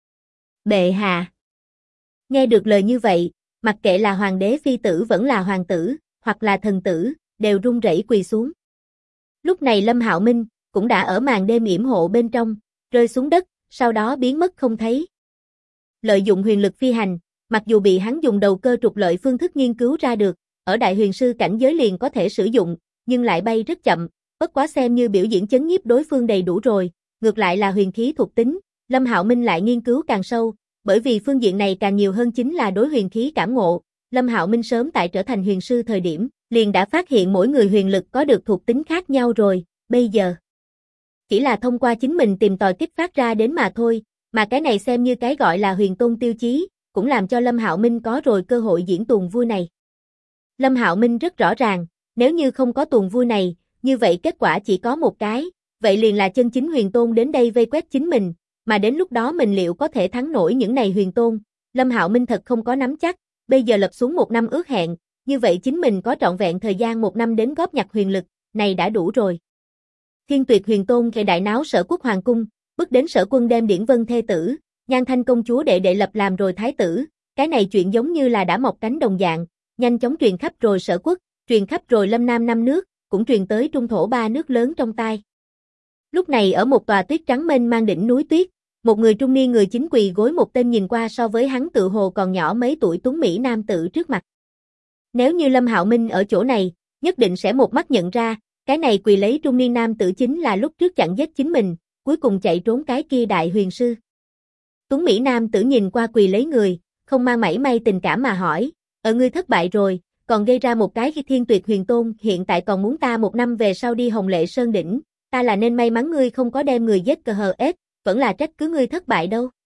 Bệ hạ. Nghe được lời như vậy, mặc kệ là hoàng đế phi tử vẫn là hoàng tử, hoặc là thần tử, đều run rẩy quỳ xuống. Lúc này Lâm Hạo Minh cũng đã ở màn đêm yểm hộ bên trong, rơi xuống đất, sau đó biến mất không thấy. Lợi dụng huyền lực phi hành, mặc dù bị hắn dùng đầu cơ trục lợi phương thức nghiên cứu ra được, ở đại huyền sư cảnh giới liền có thể sử dụng, nhưng lại bay rất chậm, bất quá xem như biểu diễn chấn nhiếp đối phương đầy đủ rồi, ngược lại là huyền khí thuộc tính, Lâm Hạo Minh lại nghiên cứu càng sâu, bởi vì phương diện này càng nhiều hơn chính là đối huyền khí cảm ngộ, Lâm Hạo Minh sớm tại trở thành huyền sư thời điểm, liền đã phát hiện mỗi người huyền lực có được thuộc tính khác nhau rồi, bây giờ chỉ là thông qua chính mình tìm tòi kích phát ra đến mà thôi, mà cái này xem như cái gọi là huyền tôn tiêu chí, cũng làm cho Lâm Hạo Minh có rồi cơ hội diễn tuồng vui này. Lâm Hạo Minh rất rõ ràng, nếu như không có tuồng vui này, như vậy kết quả chỉ có một cái, vậy liền là chân chính huyền tôn đến đây vây quét chính mình, mà đến lúc đó mình liệu có thể thắng nổi những này huyền tôn, Lâm Hạo Minh thật không có nắm chắc, bây giờ lập xuống 1 năm ước hẹn, như vậy chính mình có trọn vẹn thời gian 1 năm đến góp nhặt huyền lực, này đã đủ rồi. Thiên Tuyệt huyền tôn kề đại náo Sở Quốc hoàng cung, bước đến Sở Quân đem Điển Vân thê tử, Nhan Thanh công chúa đệ lập làm rồi thái tử, cái này chuyện giống như là đã mọc cánh đồng dạng, nhanh chóng truyền khắp rồi Sở Quốc, truyền khắp rồi Lâm Nam 5 nước, cũng truyền tới trung thổ 3 nước lớn trong tai. Lúc này ở một tòa tuyết trắng mênh mang đỉnh núi tuyết, một người trung niên người chính quỳ gối một tên nhìn qua so với hắn tự hồ còn nhỏ mấy tuổi tuấn mỹ nam tử trước mặt. Nếu như Lâm Hạo Minh ở chỗ này, nhất định sẽ một mắt nhận ra, cái này quỳ lấy trung niên nam tử chính là lúc trước chặn giết chính mình, cuối cùng chạy trốn cái kia đại huyền sư. Tuấn mỹ nam tử nhìn qua quỳ lấy người, không mang mảy may tình cảm mà hỏi, ngươi thất bại rồi, còn gây ra một cái Thiên Tuyệt huyền tôn, hiện tại còn muốn ta 1 năm về sau đi Hồng Lệ Sơn đỉnh, ta là nên may mắn ngươi không có đem người giết cờ hờ ép, vẫn là trách cứ ngươi thất bại đâu.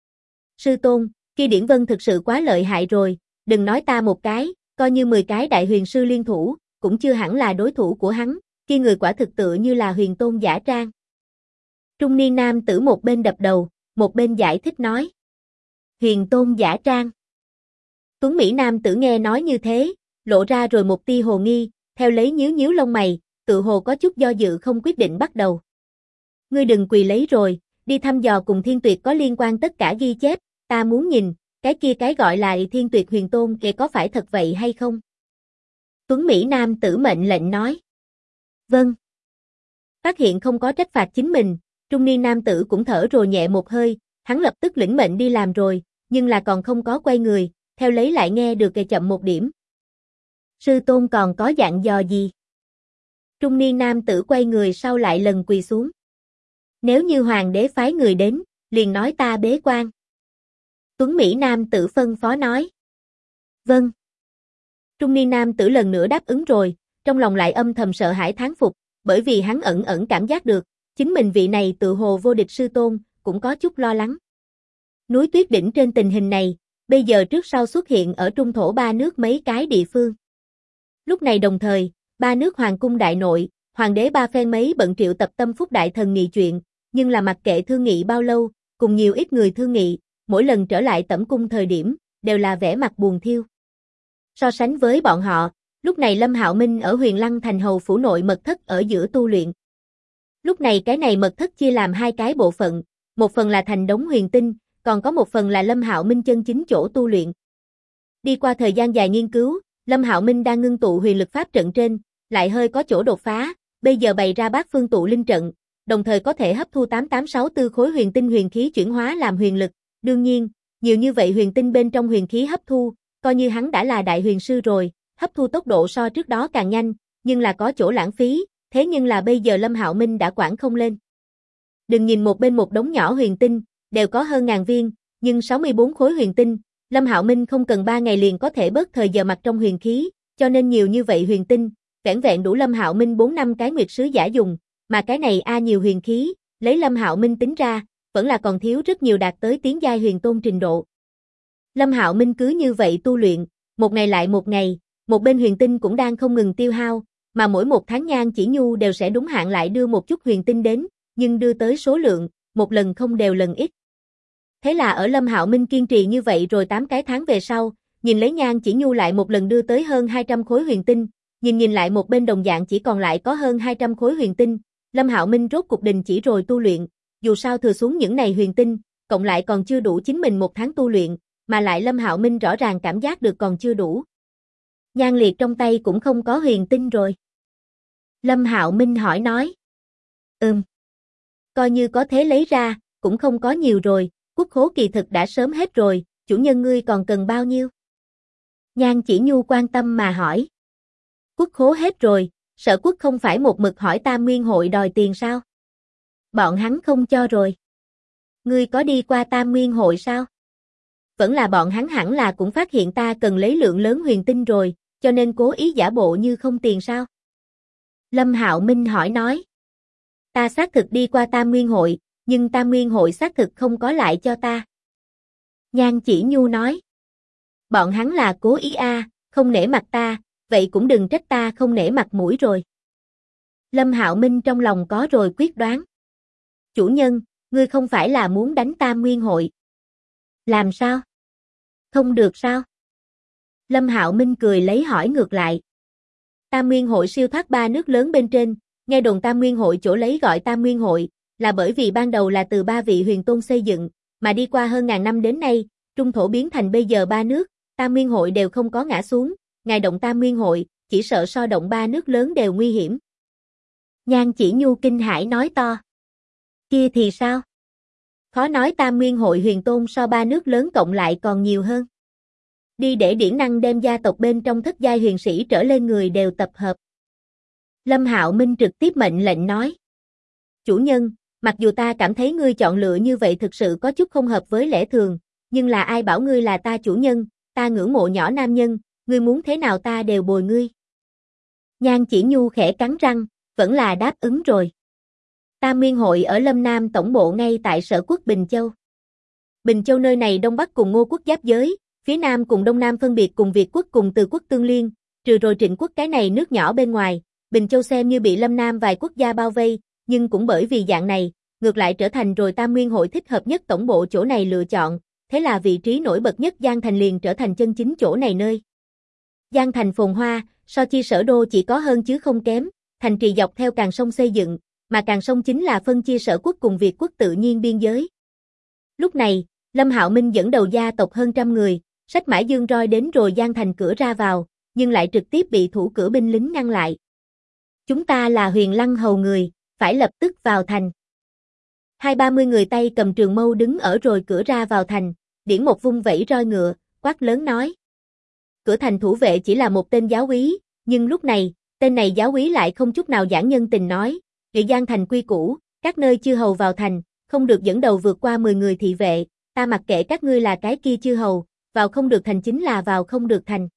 Sư tôn, kia Điển Vân thực sự quá lợi hại rồi, đừng nói ta một cái, coi như 10 cái đại huyền sư liên thủ, cũng chưa hẳn là đối thủ của hắn, kia người quả thực tựa như là huyền tôn giả trang. Trung niên nam tử một bên đập đầu, một bên giải thích nói. Huyền tôn giả trang. Tuấn Mỹ nam tử nghe nói như thế, lộ ra rồi một tia hồ nghi, theo lấy nhíu nhíu lông mày, tự hồ có chút do dự không quyết định bắt đầu. Ngươi đừng quỳ lấy rồi, đi thăm dò cùng Thiên Tuyệt có liên quan tất cả ghi chép, ta muốn nhìn, cái kia cái gọi là Thiên Tuyệt huyền tôn kể có phải thật vậy hay không? Tuấn Mỹ nam tử mệnh lệnh nói. Vâng. Phát hiện không có trách phạt chính mình, trung niên nam tử cũng thở rồi nhẹ một hơi, hắn lập tức lĩnh mệnh đi làm rồi, nhưng là còn không có quay người, theo lấy lại nghe được chậm một điểm. Sư tôn còn có dặn dò gì? Trung niên nam tử quay người sau lại lần quỳ xuống. Nếu như hoàng đế phái người đến, liền nói ta bế quan. Tuấn Mỹ nam tử phân phó nói. Vâng. Trung niên nam tử lần nữa đáp ứng rồi, trong lòng lại âm thầm sợ hãi thán phục, bởi vì hắn ẩn ẩn cảm giác được, chính mình vị này tự hồ vô địch sư tôn, cũng có chút lo lắng. Núi tuyết đỉnh trên tình hình này, bây giờ trước sau xuất hiện ở trung thổ 3 nước mấy cái địa phương. Lúc này đồng thời, 3 nước hoàng cung đại nội, hoàng đế 3 phen mấy bận triệu tập tâm phúc đại thần nghị chuyện, nhưng là mặc kệ thương nghị bao lâu, cùng nhiều ít người thương nghị, mỗi lần trở lại tẩm cung thời điểm, đều là vẻ mặt buồn thiêu. So sánh với bọn họ, lúc này Lâm Hạo Minh ở Huyền Lăng thành hầu phủ nội mật thất ở giữa tu luyện. Lúc này cái này mật thất chia làm 2 cái bộ phận, một phần là thành đống huyền tinh, còn có một phần là Lâm Hạo Minh chân chính chỗ tu luyện. Đi qua thời gian dài nghiên cứu, Lâm Hạo Minh đang ngưng tụ huyền lực pháp trận trên, lại hơi có chỗ đột phá, bây giờ bày ra bát phương tụ linh trận, đồng thời có thể hấp thu 8864 khối huyền tinh huyền khí chuyển hóa làm huyền lực, đương nhiên, nhiều như vậy huyền tinh bên trong huyền khí hấp thu, coi như hắn đã là đại huyền sư rồi, hấp thu tốc độ so trước đó càng nhanh, nhưng là có chỗ lãng phí, thế nhưng là bây giờ Lâm Hạo Minh đã quản không lên. Đừng nhìn một bên một đống nhỏ huyền tinh, đều có hơn 1000 viên, nhưng 64 khối huyền tinh, Lâm Hạo Minh không cần 3 ngày liền có thể bớt thời giờ mặt trong huyền khí, cho nên nhiều như vậy huyền tinh, vẻn vẹn đủ Lâm Hạo Minh 4 năm cái nguyệt sứ giả dùng, mà cái này nhiều huyền khí, lấy Lâm Hạo Minh tính ra, vẫn là còn thiếu rất nhiều đạt tới tiến giai huyền tôn trình độ. Lâm Hạo Minh cứ như vậy tu luyện, một ngày lại một ngày, một bên huyền tinh cũng đang không ngừng tiêu hao, mà mỗi một tháng Nhan Chỉ Nhu đều sẽ đúng hạn lại đưa một chút huyền tinh đến, nhưng đưa tới số lượng, một lần không đều lần ít. Thế là ở Lâm Hạo Minh kiên trì như vậy rồi 8 cái tháng về sau, nhìn lấy Nhan Chỉ Nhu lại một lần đưa tới hơn 200 khối huyền tinh, nhìn lại một bên đồng dạng chỉ còn lại có hơn 200 khối huyền tinh, Lâm Hạo Minh rốt cục đình chỉ rồi tu luyện, dù sao thừa xuống những này huyền tinh, cộng lại còn chưa đủ chính mình 1 tháng tu luyện, mà lại Lâm Hạo Minh rõ ràng cảm giác được còn chưa đủ. Nhan Liệt trong tay cũng không có huyền tinh rồi. Lâm Hạo Minh hỏi nói. Coi như có thế lấy ra, cũng không có nhiều rồi, quốc khố kỳ thực đã sớm hết rồi, chủ nhân ngươi còn cần bao nhiêu? Nhan Chỉ Nhu quan tâm mà hỏi. Quốc khố hết rồi, Sở Quốc không phải một mực hỏi Tam Nguyên hội đòi tiền sao? Bọn hắn không cho rồi. Ngươi có đi qua Tam Nguyên hội sao? Vẫn là bọn hắn hẳn là cũng phát hiện ta cần lấy lượng lớn huyền tinh rồi, cho nên cố ý giả bộ như không tiền sao? Lâm Hạo Minh hỏi nói. Ta xác thực đi qua Tam Nguyên hội, nhưng Tam Nguyên hội xác thực không có lại cho ta. Nhan Chỉ Nhu nói. Bọn hắn là cố ý không nể mặt ta, vậy cũng đừng trách ta không nể mặt mũi rồi. Lâm Hạo Minh trong lòng có rồi quyết đoán. Chủ nhân, ngươi không phải là muốn đánh Tam Nguyên hội. Làm sao? Không được sao? Lâm Hạo Minh cười lấy hỏi ngược lại. Tam Nguyên hội siêu thoát 3 nước lớn bên trên, nghe đồn Tam Nguyên hội chỗ lấy gọi Tam Nguyên hội, là bởi vì ban đầu là từ 3 vị huyền tôn xây dựng, mà đi qua hơn ngàn năm đến nay, trung thổ biến thành bây giờ 3 nước, Tam Nguyên hội đều không có ngã xuống, ngài động Tam Nguyên hội, chỉ sợ so động 3 nước lớn đều nguy hiểm. Nhan Chỉ Nhu kinh hãi nói to. Kia thì sao? Khó nói Tam Nguyên hội huyền tôn so 3 nước lớn cộng lại còn nhiều hơn. Đi để điển năng đem gia tộc bên trong thất giai huyền sĩ trở lên người đều tập hợp. Lâm Hạo Minh trực tiếp mệnh lệnh nói. Chủ nhân, mặc dù ta cảm thấy ngươi chọn lựa như vậy thực sự có chút không hợp với lẽ thường, nhưng là ai bảo ngươi là ta chủ nhân, ta ngưỡng mộ nhỏ nam nhân, ngươi muốn thế nào ta đều bồi ngươi. Nhan Chỉ Nhu khẽ cắn răng, vẫn là đáp ứng rồi. Tam Nguyên hội ở Lâm Nam tổng bộ ngay tại Sở Quốc Bình Châu. Bình Châu nơi này Đông Bắc cùng Ngô quốc giáp giới, phía Nam cùng Đông Nam phân biệt cùng Việt quốc cùng Từ quốc tương liên, trừ rồi Trịnh quốc cái này nước nhỏ bên ngoài, Bình Châu xem như bị Lâm Nam vài quốc gia bao vây, nhưng cũng bởi vì dạng này, ngược lại trở thành rồi Tam Nguyên hội thích hợp nhất tổng bộ chỗ này lựa chọn, thế là vị trí nổi bật nhất Giang Thành liền trở thành chân chính chỗ này nơi. Giang Thành phồn hoa, so chi Sở đô chỉ có hơn chứ không kém, thành trì dọc theo Càn sông xây dựng, mà Càn sông chính là phân chia Sở quốc cùng Việt quốc tự nhiên biên giới. Lúc này, Lâm Hạo Minh dẫn đầu gia tộc hơn trăm người, xách mã dương roi đến rồi Giang Thành cửa ra vào, nhưng lại trực tiếp bị thủ cửa binh lính ngăn lại. Chúng ta là Huyền Lăng hầu người, phải lập tức vào thành. 20-30 người tay cầm trường mâu đứng ở rồi cửa ra vào thành, điển một vung vẩy roi ngựa, quát lớn nói. Cửa thành thủ vệ chỉ là một tên giáo úy, nhưng lúc này, tên này giáo úy lại không chút nào giảng nhân tình nói, Nghị Giang Thành quy củ, các nơi chư hầu vào thành, không được dẫn đầu vượt qua 10 người thị vệ, ta mặc kệ các ngươi là cái kia chư hầu, vào không được thành chính là vào không được thành.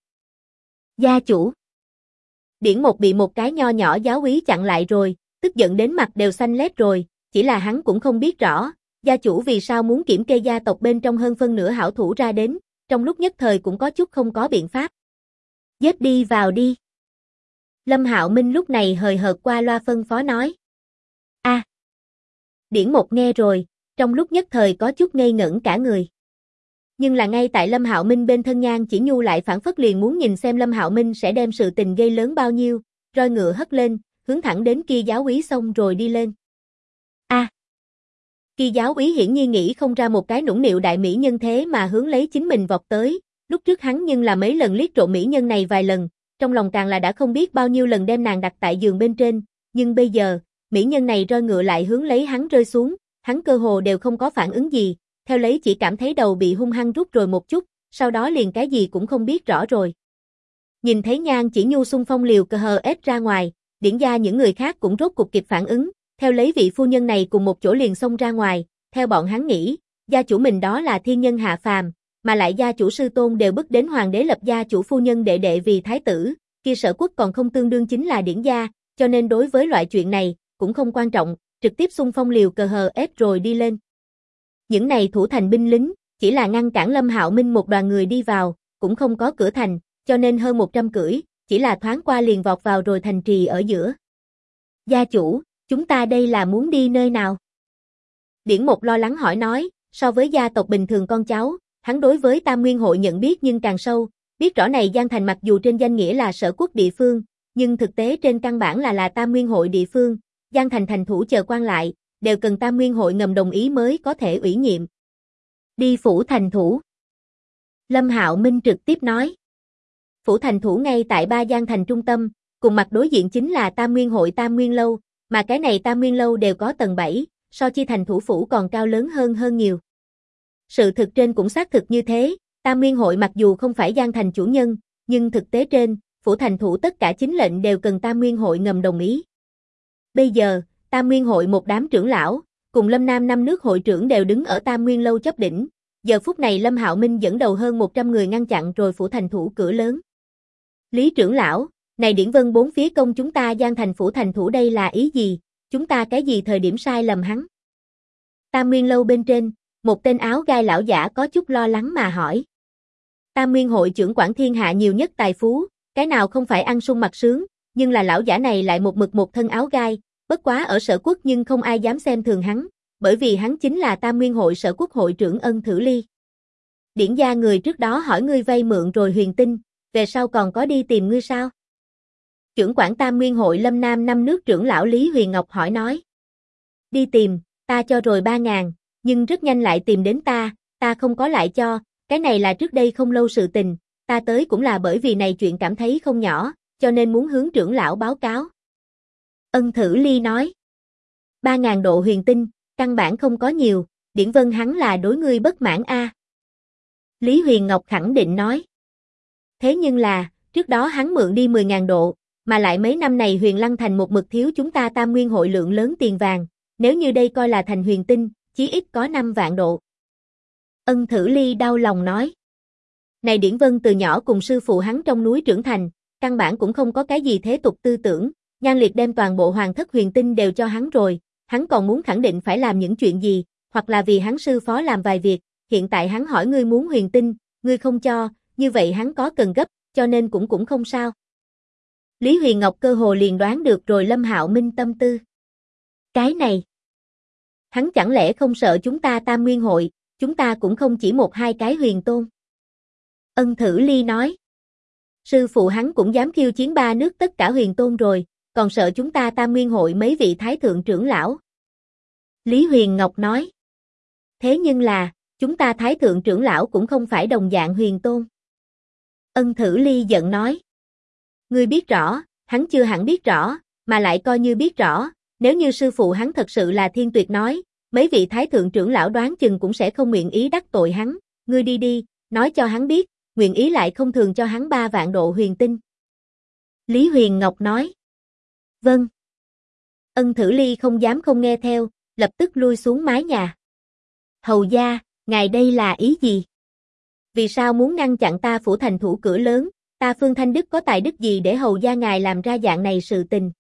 Gia chủ. Điển một bị một cái nho nhỏ giáo úy chặn lại rồi, tức giận đến mặt đều xanh lét rồi, chỉ là hắn cũng không biết rõ, gia chủ vì sao muốn kiểm kê gia tộc bên trong hơn phân nửa hảo thủ ra đến, trong lúc nhất thời cũng có chút không có biện pháp. Giết đi vào đi. Lâm Hạo Minh lúc này hời hợt qua loa phân phó nói. Điển một nghe rồi, trong lúc nhất thời có chút ngây ngẩn cả người. Nhưng là ngay tại Lâm Hạo Minh bên thân Nhan Chỉ Nhu lại phản phất liền muốn nhìn xem Lâm Hạo Minh sẽ đem sự tình gây lớn bao nhiêu, roi ngựa hất lên, hướng thẳng đến kia giáo úy xong rồi đi lên. Kia giáo úy hiển nhiên nghĩ không ra một cái nũng nịu đại mỹ nhân thế mà hướng lấy chính mình vọt tới, lúc trước hắn nhưng là mấy lần liếc trộm mỹ nhân này vài lần, trong lòng càng là đã không biết bao nhiêu lần đem nàng đặt tại giường bên trên, nhưng bây giờ, mỹ nhân này roi ngựa lại hướng lấy hắn rơi xuống, hắn cơ hồ đều không có phản ứng gì, theo lấy chỉ cảm thấy đầu bị hung hăng rút rồi một chút, sau đó liền cái gì cũng không biết rõ rồi. Nhìn thấy Nhan Chỉ Nhu xung phong liều ép ra ngoài, điển gia những người khác cũng rốt cuộc kịp phản ứng, theo lấy vị phu nhân này cùng một chỗ liền xông ra ngoài, theo bọn hắn nghĩ, gia chủ mình đó là thiên nhân hạ phàm, mà lại gia chủ sư tôn đều bức đến hoàng đế lập gia chủ phu nhân đệ đệ vì thái tử, kia Sở quốc còn không tương đương chính là điển gia, cho nên đối với loại chuyện này, cũng không quan trọng, trực tiếp xung phong liều ép rồi đi lên. Những này thủ thành binh lính, chỉ là ngăn cản Lâm Hạo Minh một đoàn người đi vào, cũng không có cửa thành, cho nên hơn 100 cưỡi, chỉ là thoáng qua liền vọt vào rồi thành trì ở giữa. Gia chủ, chúng ta đây là muốn đi nơi nào? Điển một lo lắng hỏi nói, so với gia tộc bình thường con cháu, hắn đối với Tam Nguyên hội nhận biết nhưng càng sâu, biết rõ này Giang Thành mặc dù trên danh nghĩa là Sở quốc địa phương, nhưng thực tế trên căn bản là Tam Nguyên hội địa phương, Giang Thành thành thủ chờ quan lại, đều cần Tam Nguyên hội ngầm đồng ý mới có thể ủy nhiệm. Đi phủ thành thủ. Lâm Hạo Minh trực tiếp nói. Phủ thành thủ ngay tại Ba Giang Thành trung tâm, cùng mặt đối diện chính là Tam Nguyên hội Tam Nguyên lâu, mà cái này Tam Nguyên lâu đều có tầng 7, so chi thành thủ phủ còn cao lớn hơn nhiều. Sự thực trên cũng xác thực như thế, Tam Nguyên hội mặc dù không phải Giang Thành chủ nhân, nhưng thực tế trên, phủ thành thủ tất cả chính lệnh đều cần Tam Nguyên hội ngầm đồng ý. Bây giờ, Tam Nguyên hội một đám trưởng lão, cùng Lâm Nam 5 nước hội trưởng đều đứng ở Tam Nguyên lâu chấp đỉnh. Giờ phút này Lâm Hạo Minh dẫn đầu hơn 100 người ngăn chặn rồi phủ thành thủ cửa lớn. Lý trưởng lão, này Điển Vân bốn phía công chúng ta Giang Thành phủ thành thủ đây là ý gì, chúng ta cái gì thời điểm sai lầm hắn? Tam Nguyên lâu bên trên, một tên áo gai lão giả có chút lo lắng mà hỏi. Tam Nguyên hội trưởng quản thiên hạ nhiều nhất tài phú, cái nào không phải ăn sung mặc sướng, nhưng là lão giả này lại một mực một thân áo gai, bất quá ở Sở Quốc nhưng không ai dám xem thường hắn, bởi vì hắn chính là Tam Nguyên hội Sở Quốc hội trưởng Ân Thử Ly. Điển gia người trước đó hỏi ngươi vay mượn rồi huyền tinh, về sau còn có đi tìm ngươi sao? Trưởng quản Tam Nguyên hội Lâm Nam 5 nước trưởng lão Lý Huyền Ngọc hỏi nói. Đi tìm, ta cho rồi 3.000, nhưng rất nhanh lại tìm đến ta không có lại cho, cái này là trước đây không lâu sự tình, ta tới cũng là bởi vì này chuyện cảm thấy không nhỏ, cho nên muốn hướng trưởng lão báo cáo. Ân Thử Ly nói. 3.000 độ huyền tinh, căn bản không có nhiều, Điển Vân hắn là đối ngươi bất mãn a. Lý Huyền Ngọc khẳng định nói. Thế nhưng là, trước đó hắn mượn đi 10.000 độ, mà lại mấy năm này Huyền Lăng Thành một mực thiếu chúng ta Tam Nguyên hội lượng lớn tiền vàng, nếu như đây coi là thành huyền tinh, chí ít có 5 vạn độ. Ân Thử Ly đau lòng nói. Này Điển Vân từ nhỏ cùng sư phụ hắn trong núi trưởng thành, căn bản cũng không có cái gì thế tục tư tưởng, Nhan Liệt đem toàn bộ hoàng thất huyền tinh đều cho hắn rồi, hắn còn muốn khẳng định phải làm những chuyện gì, hoặc là vì hắn sư phó làm vài việc, hiện tại hắn hỏi ngươi muốn huyền tinh, ngươi không cho, như vậy hắn có cần gấp, cho nên cũng không sao. Lý Huyền Ngọc cơ hồ liền đoán được rồi Lâm Hạo Minh tâm tư. Cái này, hắn chẳng lẽ không sợ chúng ta Tam Nguyên hội, chúng ta cũng không chỉ một hai cái huyền tôn. Ân Thử Ly nói. Sư phụ hắn cũng dám khiêu chiến 3 nước tất cả huyền tôn rồi, còn sợ chúng ta Tam Nguyên hội mấy vị thái thượng trưởng lão. Lý Huyền Ngọc nói. Thế nhưng là, chúng ta thái thượng trưởng lão cũng không phải đồng dạng huyền tôn. Ân Thử Ly giận nói. Ngươi biết rõ, hắn chưa hẳn biết rõ, mà lại coi như biết rõ, nếu như sư phụ hắn thật sự là thiên tuyệt nói, mấy vị thái thượng trưởng lão đoán chừng cũng sẽ không nguyện ý đắc tội hắn, ngươi đi, nói cho hắn biết, nguyện ý lại không thường cho hắn 3 vạn độ huyền tinh. Lý Huyền Ngọc nói. Vâng. Ân Thử Ly không dám không nghe theo, lập tức lui xuống mái nhà. Hầu gia, ngài đây là ý gì? Vì sao muốn ngăn chặn ta phủ thành thủ cửa lớn, ta Phương Thanh Đức có tài đức gì để hầu gia ngài làm ra dạng này sự tình?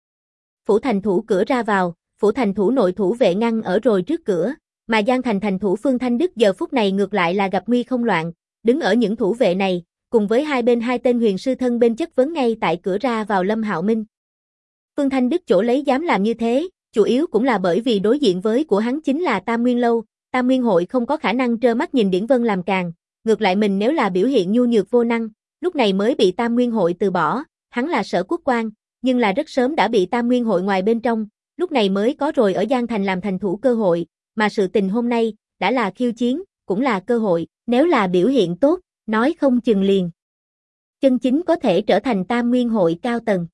Phủ thành thủ cửa ra vào, phủ thành thủ nội thủ vệ ngăn ở rồi trước cửa, mà Giang Thành thành thủ Phương Thanh Đức giờ phút này ngược lại là gặp nguy không loạn, đứng ở những thủ vệ này, cùng với hai bên hai tên huyền sư thân bên chất vấn ngay tại cửa ra vào Lâm Hạo Minh. Phương Thanh Đức chỗ lấy dám làm như thế, chủ yếu cũng là bởi vì đối diện với của hắn chính là Tam Nguyên lâu, Tam Nguyên hội không có khả năng trơ mắt nhìn Điển Vân làm càng, ngược lại mình nếu là biểu hiện nhu nhược vô năng, lúc này mới bị Tam Nguyên hội từ bỏ, hắn là Sở Quốc quan, nhưng là rất sớm đã bị Tam Nguyên hội ngoài bên trong, lúc này mới có rồi ở Giang Thành làm thành thủ cơ hội, mà sự tình hôm nay, đã là khiêu chiến, cũng là cơ hội, nếu là biểu hiện tốt, nói không chừng liền. Chân chính có thể trở thành Tam Nguyên hội cao tầng.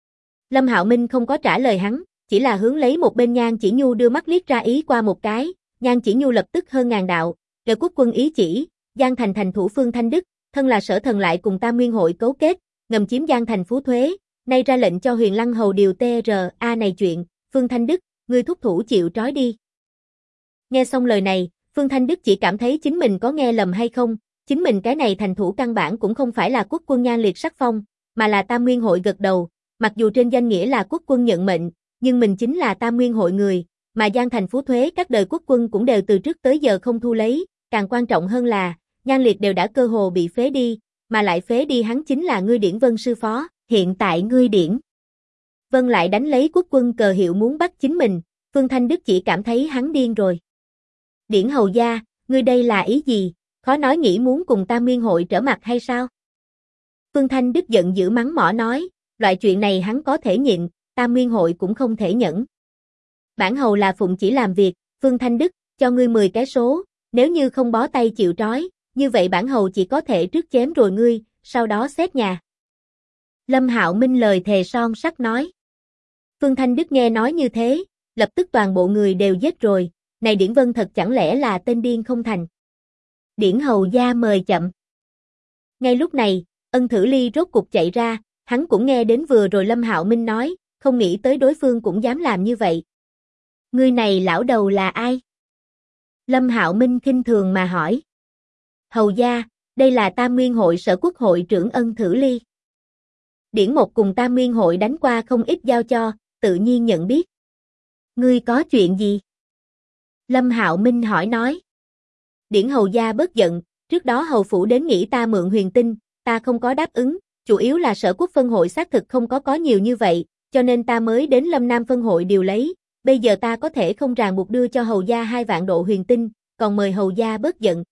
Lâm Hạo Minh không có trả lời hắn, chỉ là hướng lấy một bên Nhan Chỉ Nhu đưa mắt liếc ra ý qua một cái, Nhan Chỉ Nhu lập tức hơn ngàn đạo, Sở Quốc quân ý chỉ, Giang Thành thành thủ Phương Thanh Đức, thân là Sở Thần lại cùng Tam Nguyên hội cấu kết, ngầm chiếm Giang Thành phú thuế, nay ra lệnh cho Huyền Lăng hầu điều TRA này chuyện, Phương Thanh Đức, ngươi thúc thủ chịu trói đi. Nghe xong lời này, Phương Thanh Đức chỉ cảm thấy chính mình có nghe lầm hay không, chính mình cái này thành thủ căn bản cũng không phải là quốc quân Nhan Liệt sắc phong, mà là Tam Nguyên hội gật đầu, mặc dù trên danh nghĩa là quốc quân nhận mệnh, nhưng mình chính là Tam Nguyên hội người, mà Giang Thành phú thuế các đời quốc quân cũng đều từ trước tới giờ không thu lấy, càng quan trọng hơn là, Nhan Liệt đều đã cơ hồ bị phế đi, mà lại phế đi hắn chính là ngươi Điển Vân sư phó, hiện tại ngươi Điển Vân lại đánh lấy quốc quân cờ hiệu muốn bắt chính mình, Phương Thanh Đức chỉ cảm thấy hắn điên rồi. Điển hầu gia, ngươi đây là ý gì, khó nói nghĩ muốn cùng Tam Nguyên hội trở mặt hay sao? Phương Thanh Đức giận dữ mắng mỏ nói, loại chuyện này hắn có thể nhịn, Tam Nguyên hội cũng không thể nhẫn. Bản hầu là phụng chỉ làm việc, Phương Thanh Đức, cho ngươi 10 cái số, nếu như không bó tay chịu trói, như vậy bản hầu chỉ có thể trước chém rồi ngươi, sau đó xét nhà. Lâm Hạo Minh lời thề son sắt nói. Phương Thanh Đức nghe nói như thế, lập tức toàn bộ người đều giết rồi, này Điển Vân thật chẳng lẽ là tên điên không thành. Điển hầu gia mời chậm. Ngay lúc này, Ân Thử Ly rốt cục chạy ra, hắn cũng nghe đến vừa rồi Lâm Hạo Minh nói, không nghĩ tới đối phương cũng dám làm như vậy. Người này lão đầu là ai? Lâm Hạo Minh khinh thường mà hỏi. Hầu gia, đây là Tam Nguyên hội Sở Quốc hội trưởng Ân Thử Ly. Điển Một cùng Tam Nguyên hội đánh qua không ít giao cho, tự nhiên nhận biết. Ngươi có chuyện gì? Lâm Hạo Minh hỏi nói. Điển hầu gia bớt giận, trước đó hầu phủ đến nghĩ ta mượn huyền tinh, ta không có đáp ứng, chủ yếu là Sở Quốc phân hội xác thực không có nhiều như vậy, cho nên ta mới đến Lâm Nam phân hội điều lấy, bây giờ ta có thể không ràng buộc đưa cho hầu gia 2 vạn độ huyền tinh, còn mời hầu gia bớt giận.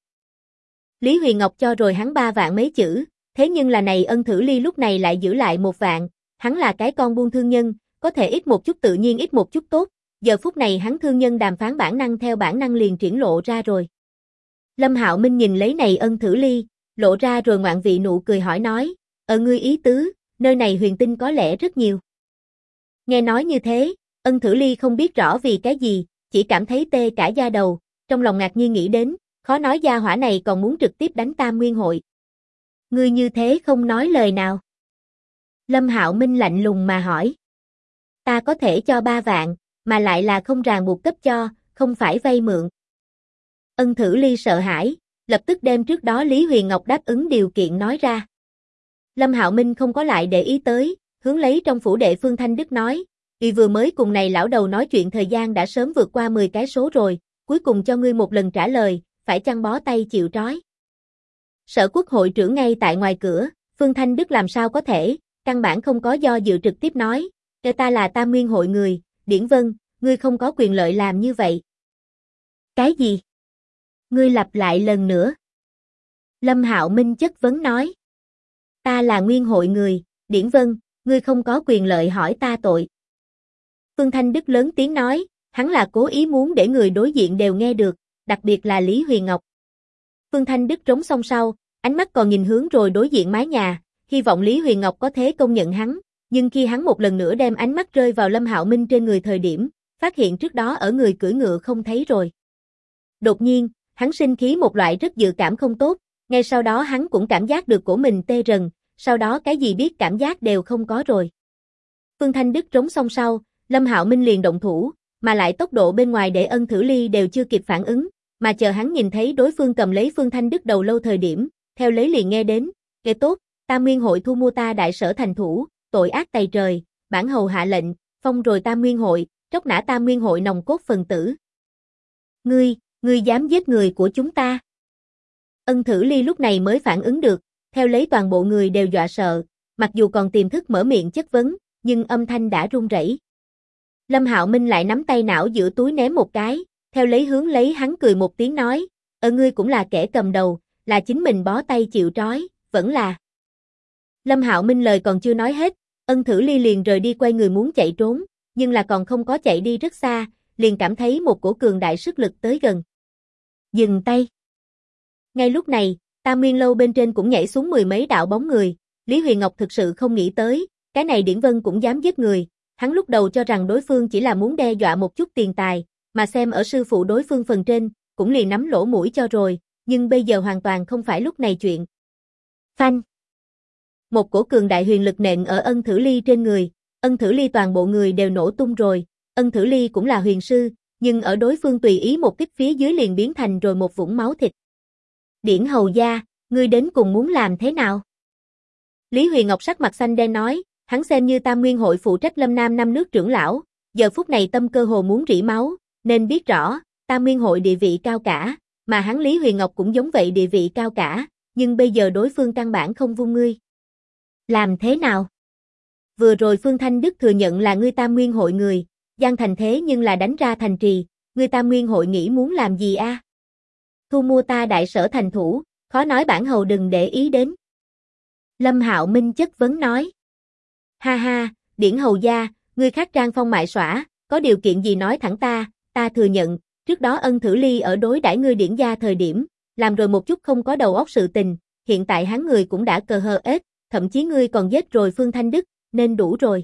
Lý Huyền Ngọc cho rồi hắn 3 vạn mấy chữ, thế nhưng là này Ân Thử Ly lúc này lại giữ lại 1 vạn, hắn là cái con buôn thương nhân, có thể ít một chút tự nhiên ít một chút tốt, giờ phút này hắn thương nhân đàm phán bản năng theo bản năng liền triển lộ ra rồi. Lâm Hạo Minh nhìn lấy này Ân Thử Ly, lộ ra rồi ngoạn vị nụ cười hỏi nói, ngươi ý tứ, nơi này huyền tinh có lẽ rất nhiều. Nghe nói như thế, Ân Thử Ly không biết rõ vì cái gì, chỉ cảm thấy tê cả da đầu, trong lòng ngạc nhiên nghĩ đến, khó nói gia hỏa này còn muốn trực tiếp đánh Tam Nguyên hội. Ngươi như thế không nói lời nào. Lâm Hạo Minh lạnh lùng mà hỏi. Ta có thể cho 3 vạn, mà lại là không ràng buộc cấp cho, không phải vay mượn. Ân Thử Ly sợ hãi, lập tức đem trước đó Lý Huyền Ngọc đáp ứng điều kiện nói ra. Lâm Hạo Minh không có lại để ý tới, hướng lấy trong phủ đệ Phương Thanh Đức nói, vì vừa mới cùng này lão đầu nói chuyện thời gian đã sớm vượt qua 10 cái số rồi, cuối cùng cho ngươi một lần trả lời, phải chăng bó tay chịu trói. Sở Quốc hội trưởng ngay tại ngoài cửa, Phương Thanh Đức làm sao có thể, căn bản không có do dự trực tiếp nói, ta là Tam Nguyên hội người, Điển Vân, ngươi không có quyền lợi làm như vậy. Cái gì? Ngươi lặp lại lần nữa. Lâm Hạo Minh chất vấn nói. Ta là Nguyên hội người, Điển Vân, ngươi không có quyền lợi hỏi ta tội. Phương Thanh Đức lớn tiếng nói, hắn là cố ý muốn để người đối diện đều nghe được, đặc biệt là Lý Huyền Ngọc. Phương Thanh Đức trống xong sau, ánh mắt còn nhìn hướng rồi đối diện mái nhà, hy vọng Lý Huyền Ngọc có thế công nhận hắn, nhưng khi hắn một lần nữa đem ánh mắt rơi vào Lâm Hạo Minh trên người thời điểm, phát hiện trước đó ở người cưỡi ngựa không thấy rồi. Đột nhiên, hắn sinh khí một loại rất dự cảm không tốt, ngay sau đó hắn cũng cảm giác được cổ mình tê rần, sau đó cái gì biết cảm giác đều không có rồi. Phương Thanh Đức trống xong sau, Lâm Hạo Minh liền động thủ, mà lại tốc độ bên ngoài để Ân Thử Ly đều chưa kịp phản ứng, mà chờ hắn nhìn thấy đối phương cầm lấy Phương Thanh Đức đầu lâu thời điểm, theo lấy liền nghe đến, nghe tốt, Tam Nguyên hội thu mua ta đại sở thành thủ, tội ác tày trời, bản hầu hạ lệnh, phong rồi Tam Nguyên hội, tróc nã Tam Nguyên hội nòng cốt phần tử. Ngươi dám giết người của chúng ta? Ân Thử Ly lúc này mới phản ứng được, theo lấy toàn bộ người đều dọa sợ, mặc dù còn tiềm thức mở miệng chất vấn, nhưng âm thanh đã run rẩy. Lâm Hạo Minh lại nắm tay não giữa túi ném một cái, theo lấy hướng lấy hắn cười một tiếng nói, ngươi cũng là kẻ cầm đầu, là chính mình bó tay chịu trói, vẫn là. Lâm Hạo Minh lời còn chưa nói hết, Ân Thử Ly liền rời đi quay người muốn chạy trốn, nhưng là còn không có chạy đi rất xa, liền cảm thấy một cổ cường đại sức lực tới gần. Dừng tay. Ngay lúc này, Tam Nguyên lâu bên trên cũng nhảy xuống 10 mấy đạo bóng người, Lý Huyền Ngọc thực sự không nghĩ tới, cái này Điển Vân cũng dám giết người, hắn lúc đầu cho rằng đối phương chỉ là muốn đe dọa một chút tiền tài, mà xem ở sư phụ đối phương phần trên, cũng liền nắm lỗ mũi cho rồi, nhưng bây giờ hoàn toàn không phải lúc này chuyện. Phanh. Một cổ cường đại huyền lực nện ở Ân Thử Ly trên người, Ân Thử Ly toàn bộ người đều nổ tung rồi, Ân Thử Ly cũng là huyền sư, nhưng ở đối phương tùy ý một kích phía dưới liền biến thành rồi một vũng máu thịt. Điển hầu gia, ngươi đến cùng muốn làm thế nào? Lý Huyền Ngọc sắc mặt xanh đen nói, hắn xem như Tam Nguyên hội phụ trách Lâm Nam 5 nước trưởng lão, giờ phút này tâm cơ hồ muốn rỉ máu, nên biết rõ, Tam Nguyên hội địa vị cao cả, mà hắn Lý Huyền Ngọc cũng giống vậy địa vị cao cả, nhưng bây giờ đối phương căn bản không vung ngươi. Làm thế nào? Vừa rồi Phương Thanh Đức thừa nhận là ngươi Tam Nguyên hội người, gian thành thế nhưng là đánh ra thành trì, ngươi Tam Nguyên hội nghĩ muốn làm gì a? Thu mua ta đại sở thành thủ, khó nói bản hầu đừng để ý đến. Lâm Hạo Minh chất vấn nói. Ha ha, Điển hầu gia, ngươi khác trang phong mại xỏa, có điều kiện gì nói thẳng ta thừa nhận, trước đó Ân Thử Ly ở đối đãi ngươi Điển gia thời điểm, làm rồi một chút không có đầu óc sự tình, hiện tại hắn người cũng đã cờ hờ ết, thậm chí ngươi còn giết rồi Phương Thanh Đức, nên đủ rồi.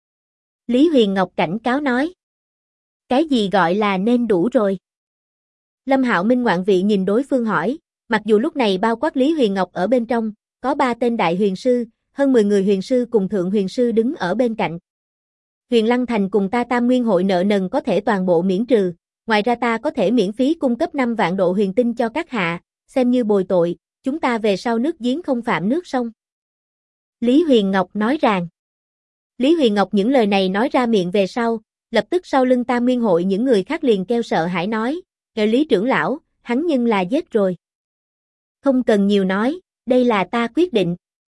Lý Huyền Ngọc cảnh cáo nói. Cái gì gọi là nên đủ rồi? Lâm Hạo Minh ngoạn vị nhìn đối phương hỏi, Mặc dù lúc này bao quát Lý Huyền Ngọc ở bên trong, có 3 tên đại huyền sư, hơn 10 người huyền sư cùng thượng huyền sư đứng ở bên cạnh. Huyền Lăng Thành cùng ta Tam Nguyên hội nợ nần có thể toàn bộ miễn trừ, ngoài ra ta có thể miễn phí cung cấp 5 vạn độ huyền tinh cho các hạ, xem như bồi tội, chúng ta về sau nước giếng không phạm nước sông. Lý Huyền Ngọc nói rằng. Lý Huyền Ngọc những lời này nói ra miệng về sau, lập tức sau lưng Tam Nguyên hội những người khác liền kêu sợ hãi nói, kêu Lý trưởng lão, hắn nhưng là giết rồi. Không cần nhiều nói, đây là ta quyết định.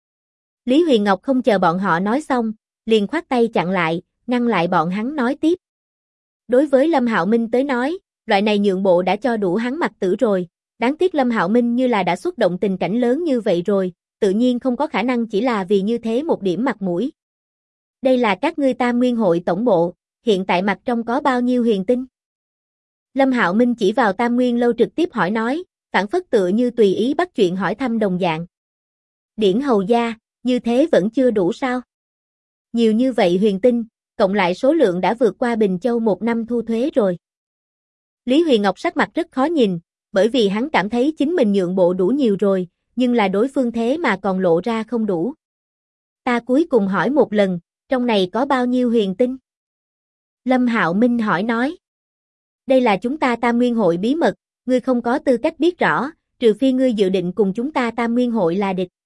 Lý Huyền Ngọc không chờ bọn họ nói xong, liền khoát tay chặn lại, ngăn lại bọn hắn nói tiếp. Đối với Lâm Hạo Minh tới nói, loại này nhượng bộ đã cho đủ hắn mặt tử rồi, đáng tiếc Lâm Hạo Minh như là đã xuất động tình cảnh lớn như vậy rồi, tự nhiên không có khả năng chỉ là vì như thế một điểm mặt mũi. Đây là các ngươi Tam Nguyên hội tổng bộ, hiện tại mặt trong có bao nhiêu huyền tinh? Lâm Hạo Minh chỉ vào Tam Nguyên lâu trực tiếp hỏi nói, phản phất tựa như tùy ý bắt chuyện hỏi thăm đồng dạng. Điển hầu gia, như thế vẫn chưa đủ sao? Nhiều như vậy huyền tinh, cộng lại số lượng đã vượt qua Bình Châu 1 năm thu thuế rồi. Lý Huyền Ngọc sắc mặt rất khó nhìn, bởi vì hắn cảm thấy chính mình nhượng bộ đủ nhiều rồi, nhưng là đối phương thế mà còn lộ ra không đủ. Ta cuối cùng hỏi một lần, trong này có bao nhiêu huyền tinh? Lâm Hạo Minh hỏi nói. Đây là chúng ta Tam Nguyên hội bí mật, ngươi không có tư cách biết rõ, trừ phi ngươi dự định cùng chúng ta Tam Nguyên hội là địch.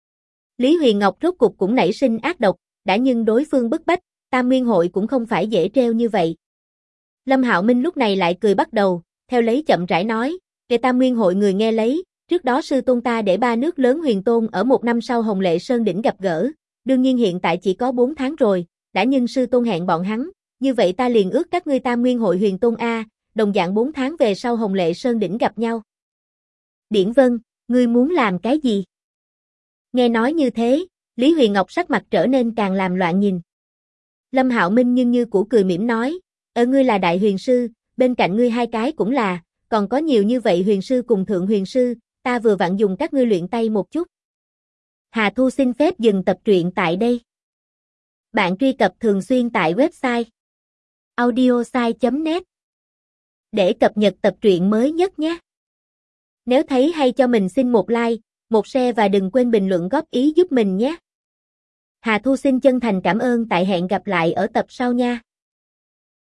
Lý Huyền Ngọc rốt cục cũng nảy sinh ác độc, đã nhưng đối phương bức bách, Tam Nguyên hội cũng không phải dễ treo như vậy. Lâm Hạo Minh lúc này lại cười bắt đầu, theo lấy chậm rãi nói, kể Tam Nguyên hội người nghe lấy, trước đó sư tôn ta để 3 nước lớn huyền tôn ở 1 năm sau Hồng Lệ Sơn đỉnh gặp gỡ, đương nhiên hiện tại chỉ có 4 tháng rồi, đã nhưng sư tôn hẹn bọn hắn, như vậy ta liền ước các ngươi Tam Nguyên hội huyền tôn A, đồng dạng 4 tháng về sau Hồng Lệ Sơn đỉnh gặp nhau. Điển Vân, ngươi muốn làm cái gì? Nghe nói như thế, Lý Huyền Ngọc sắc mặt trở nên càng làm loạn nhìn. Lâm Hạo Minh nhưng như cũ cười mỉm nói, ngươi là đại huyền sư, bên cạnh ngươi 2 cái cũng là, còn có nhiều như vậy huyền sư cùng thượng huyền sư, ta vừa vặn dùng các ngươi luyện tay một chút. Hà Thu xin phép dừng tập truyện tại đây. Bạn truy cập thường xuyên tại website audiosai.net để cập nhật tập truyện mới nhất nhé. Nếu thấy hay cho mình xin một like, một share và đừng quên bình luận góp ý giúp mình nhé. Hà Thu xin chân thành cảm ơn, tại hẹn gặp lại ở tập sau nha.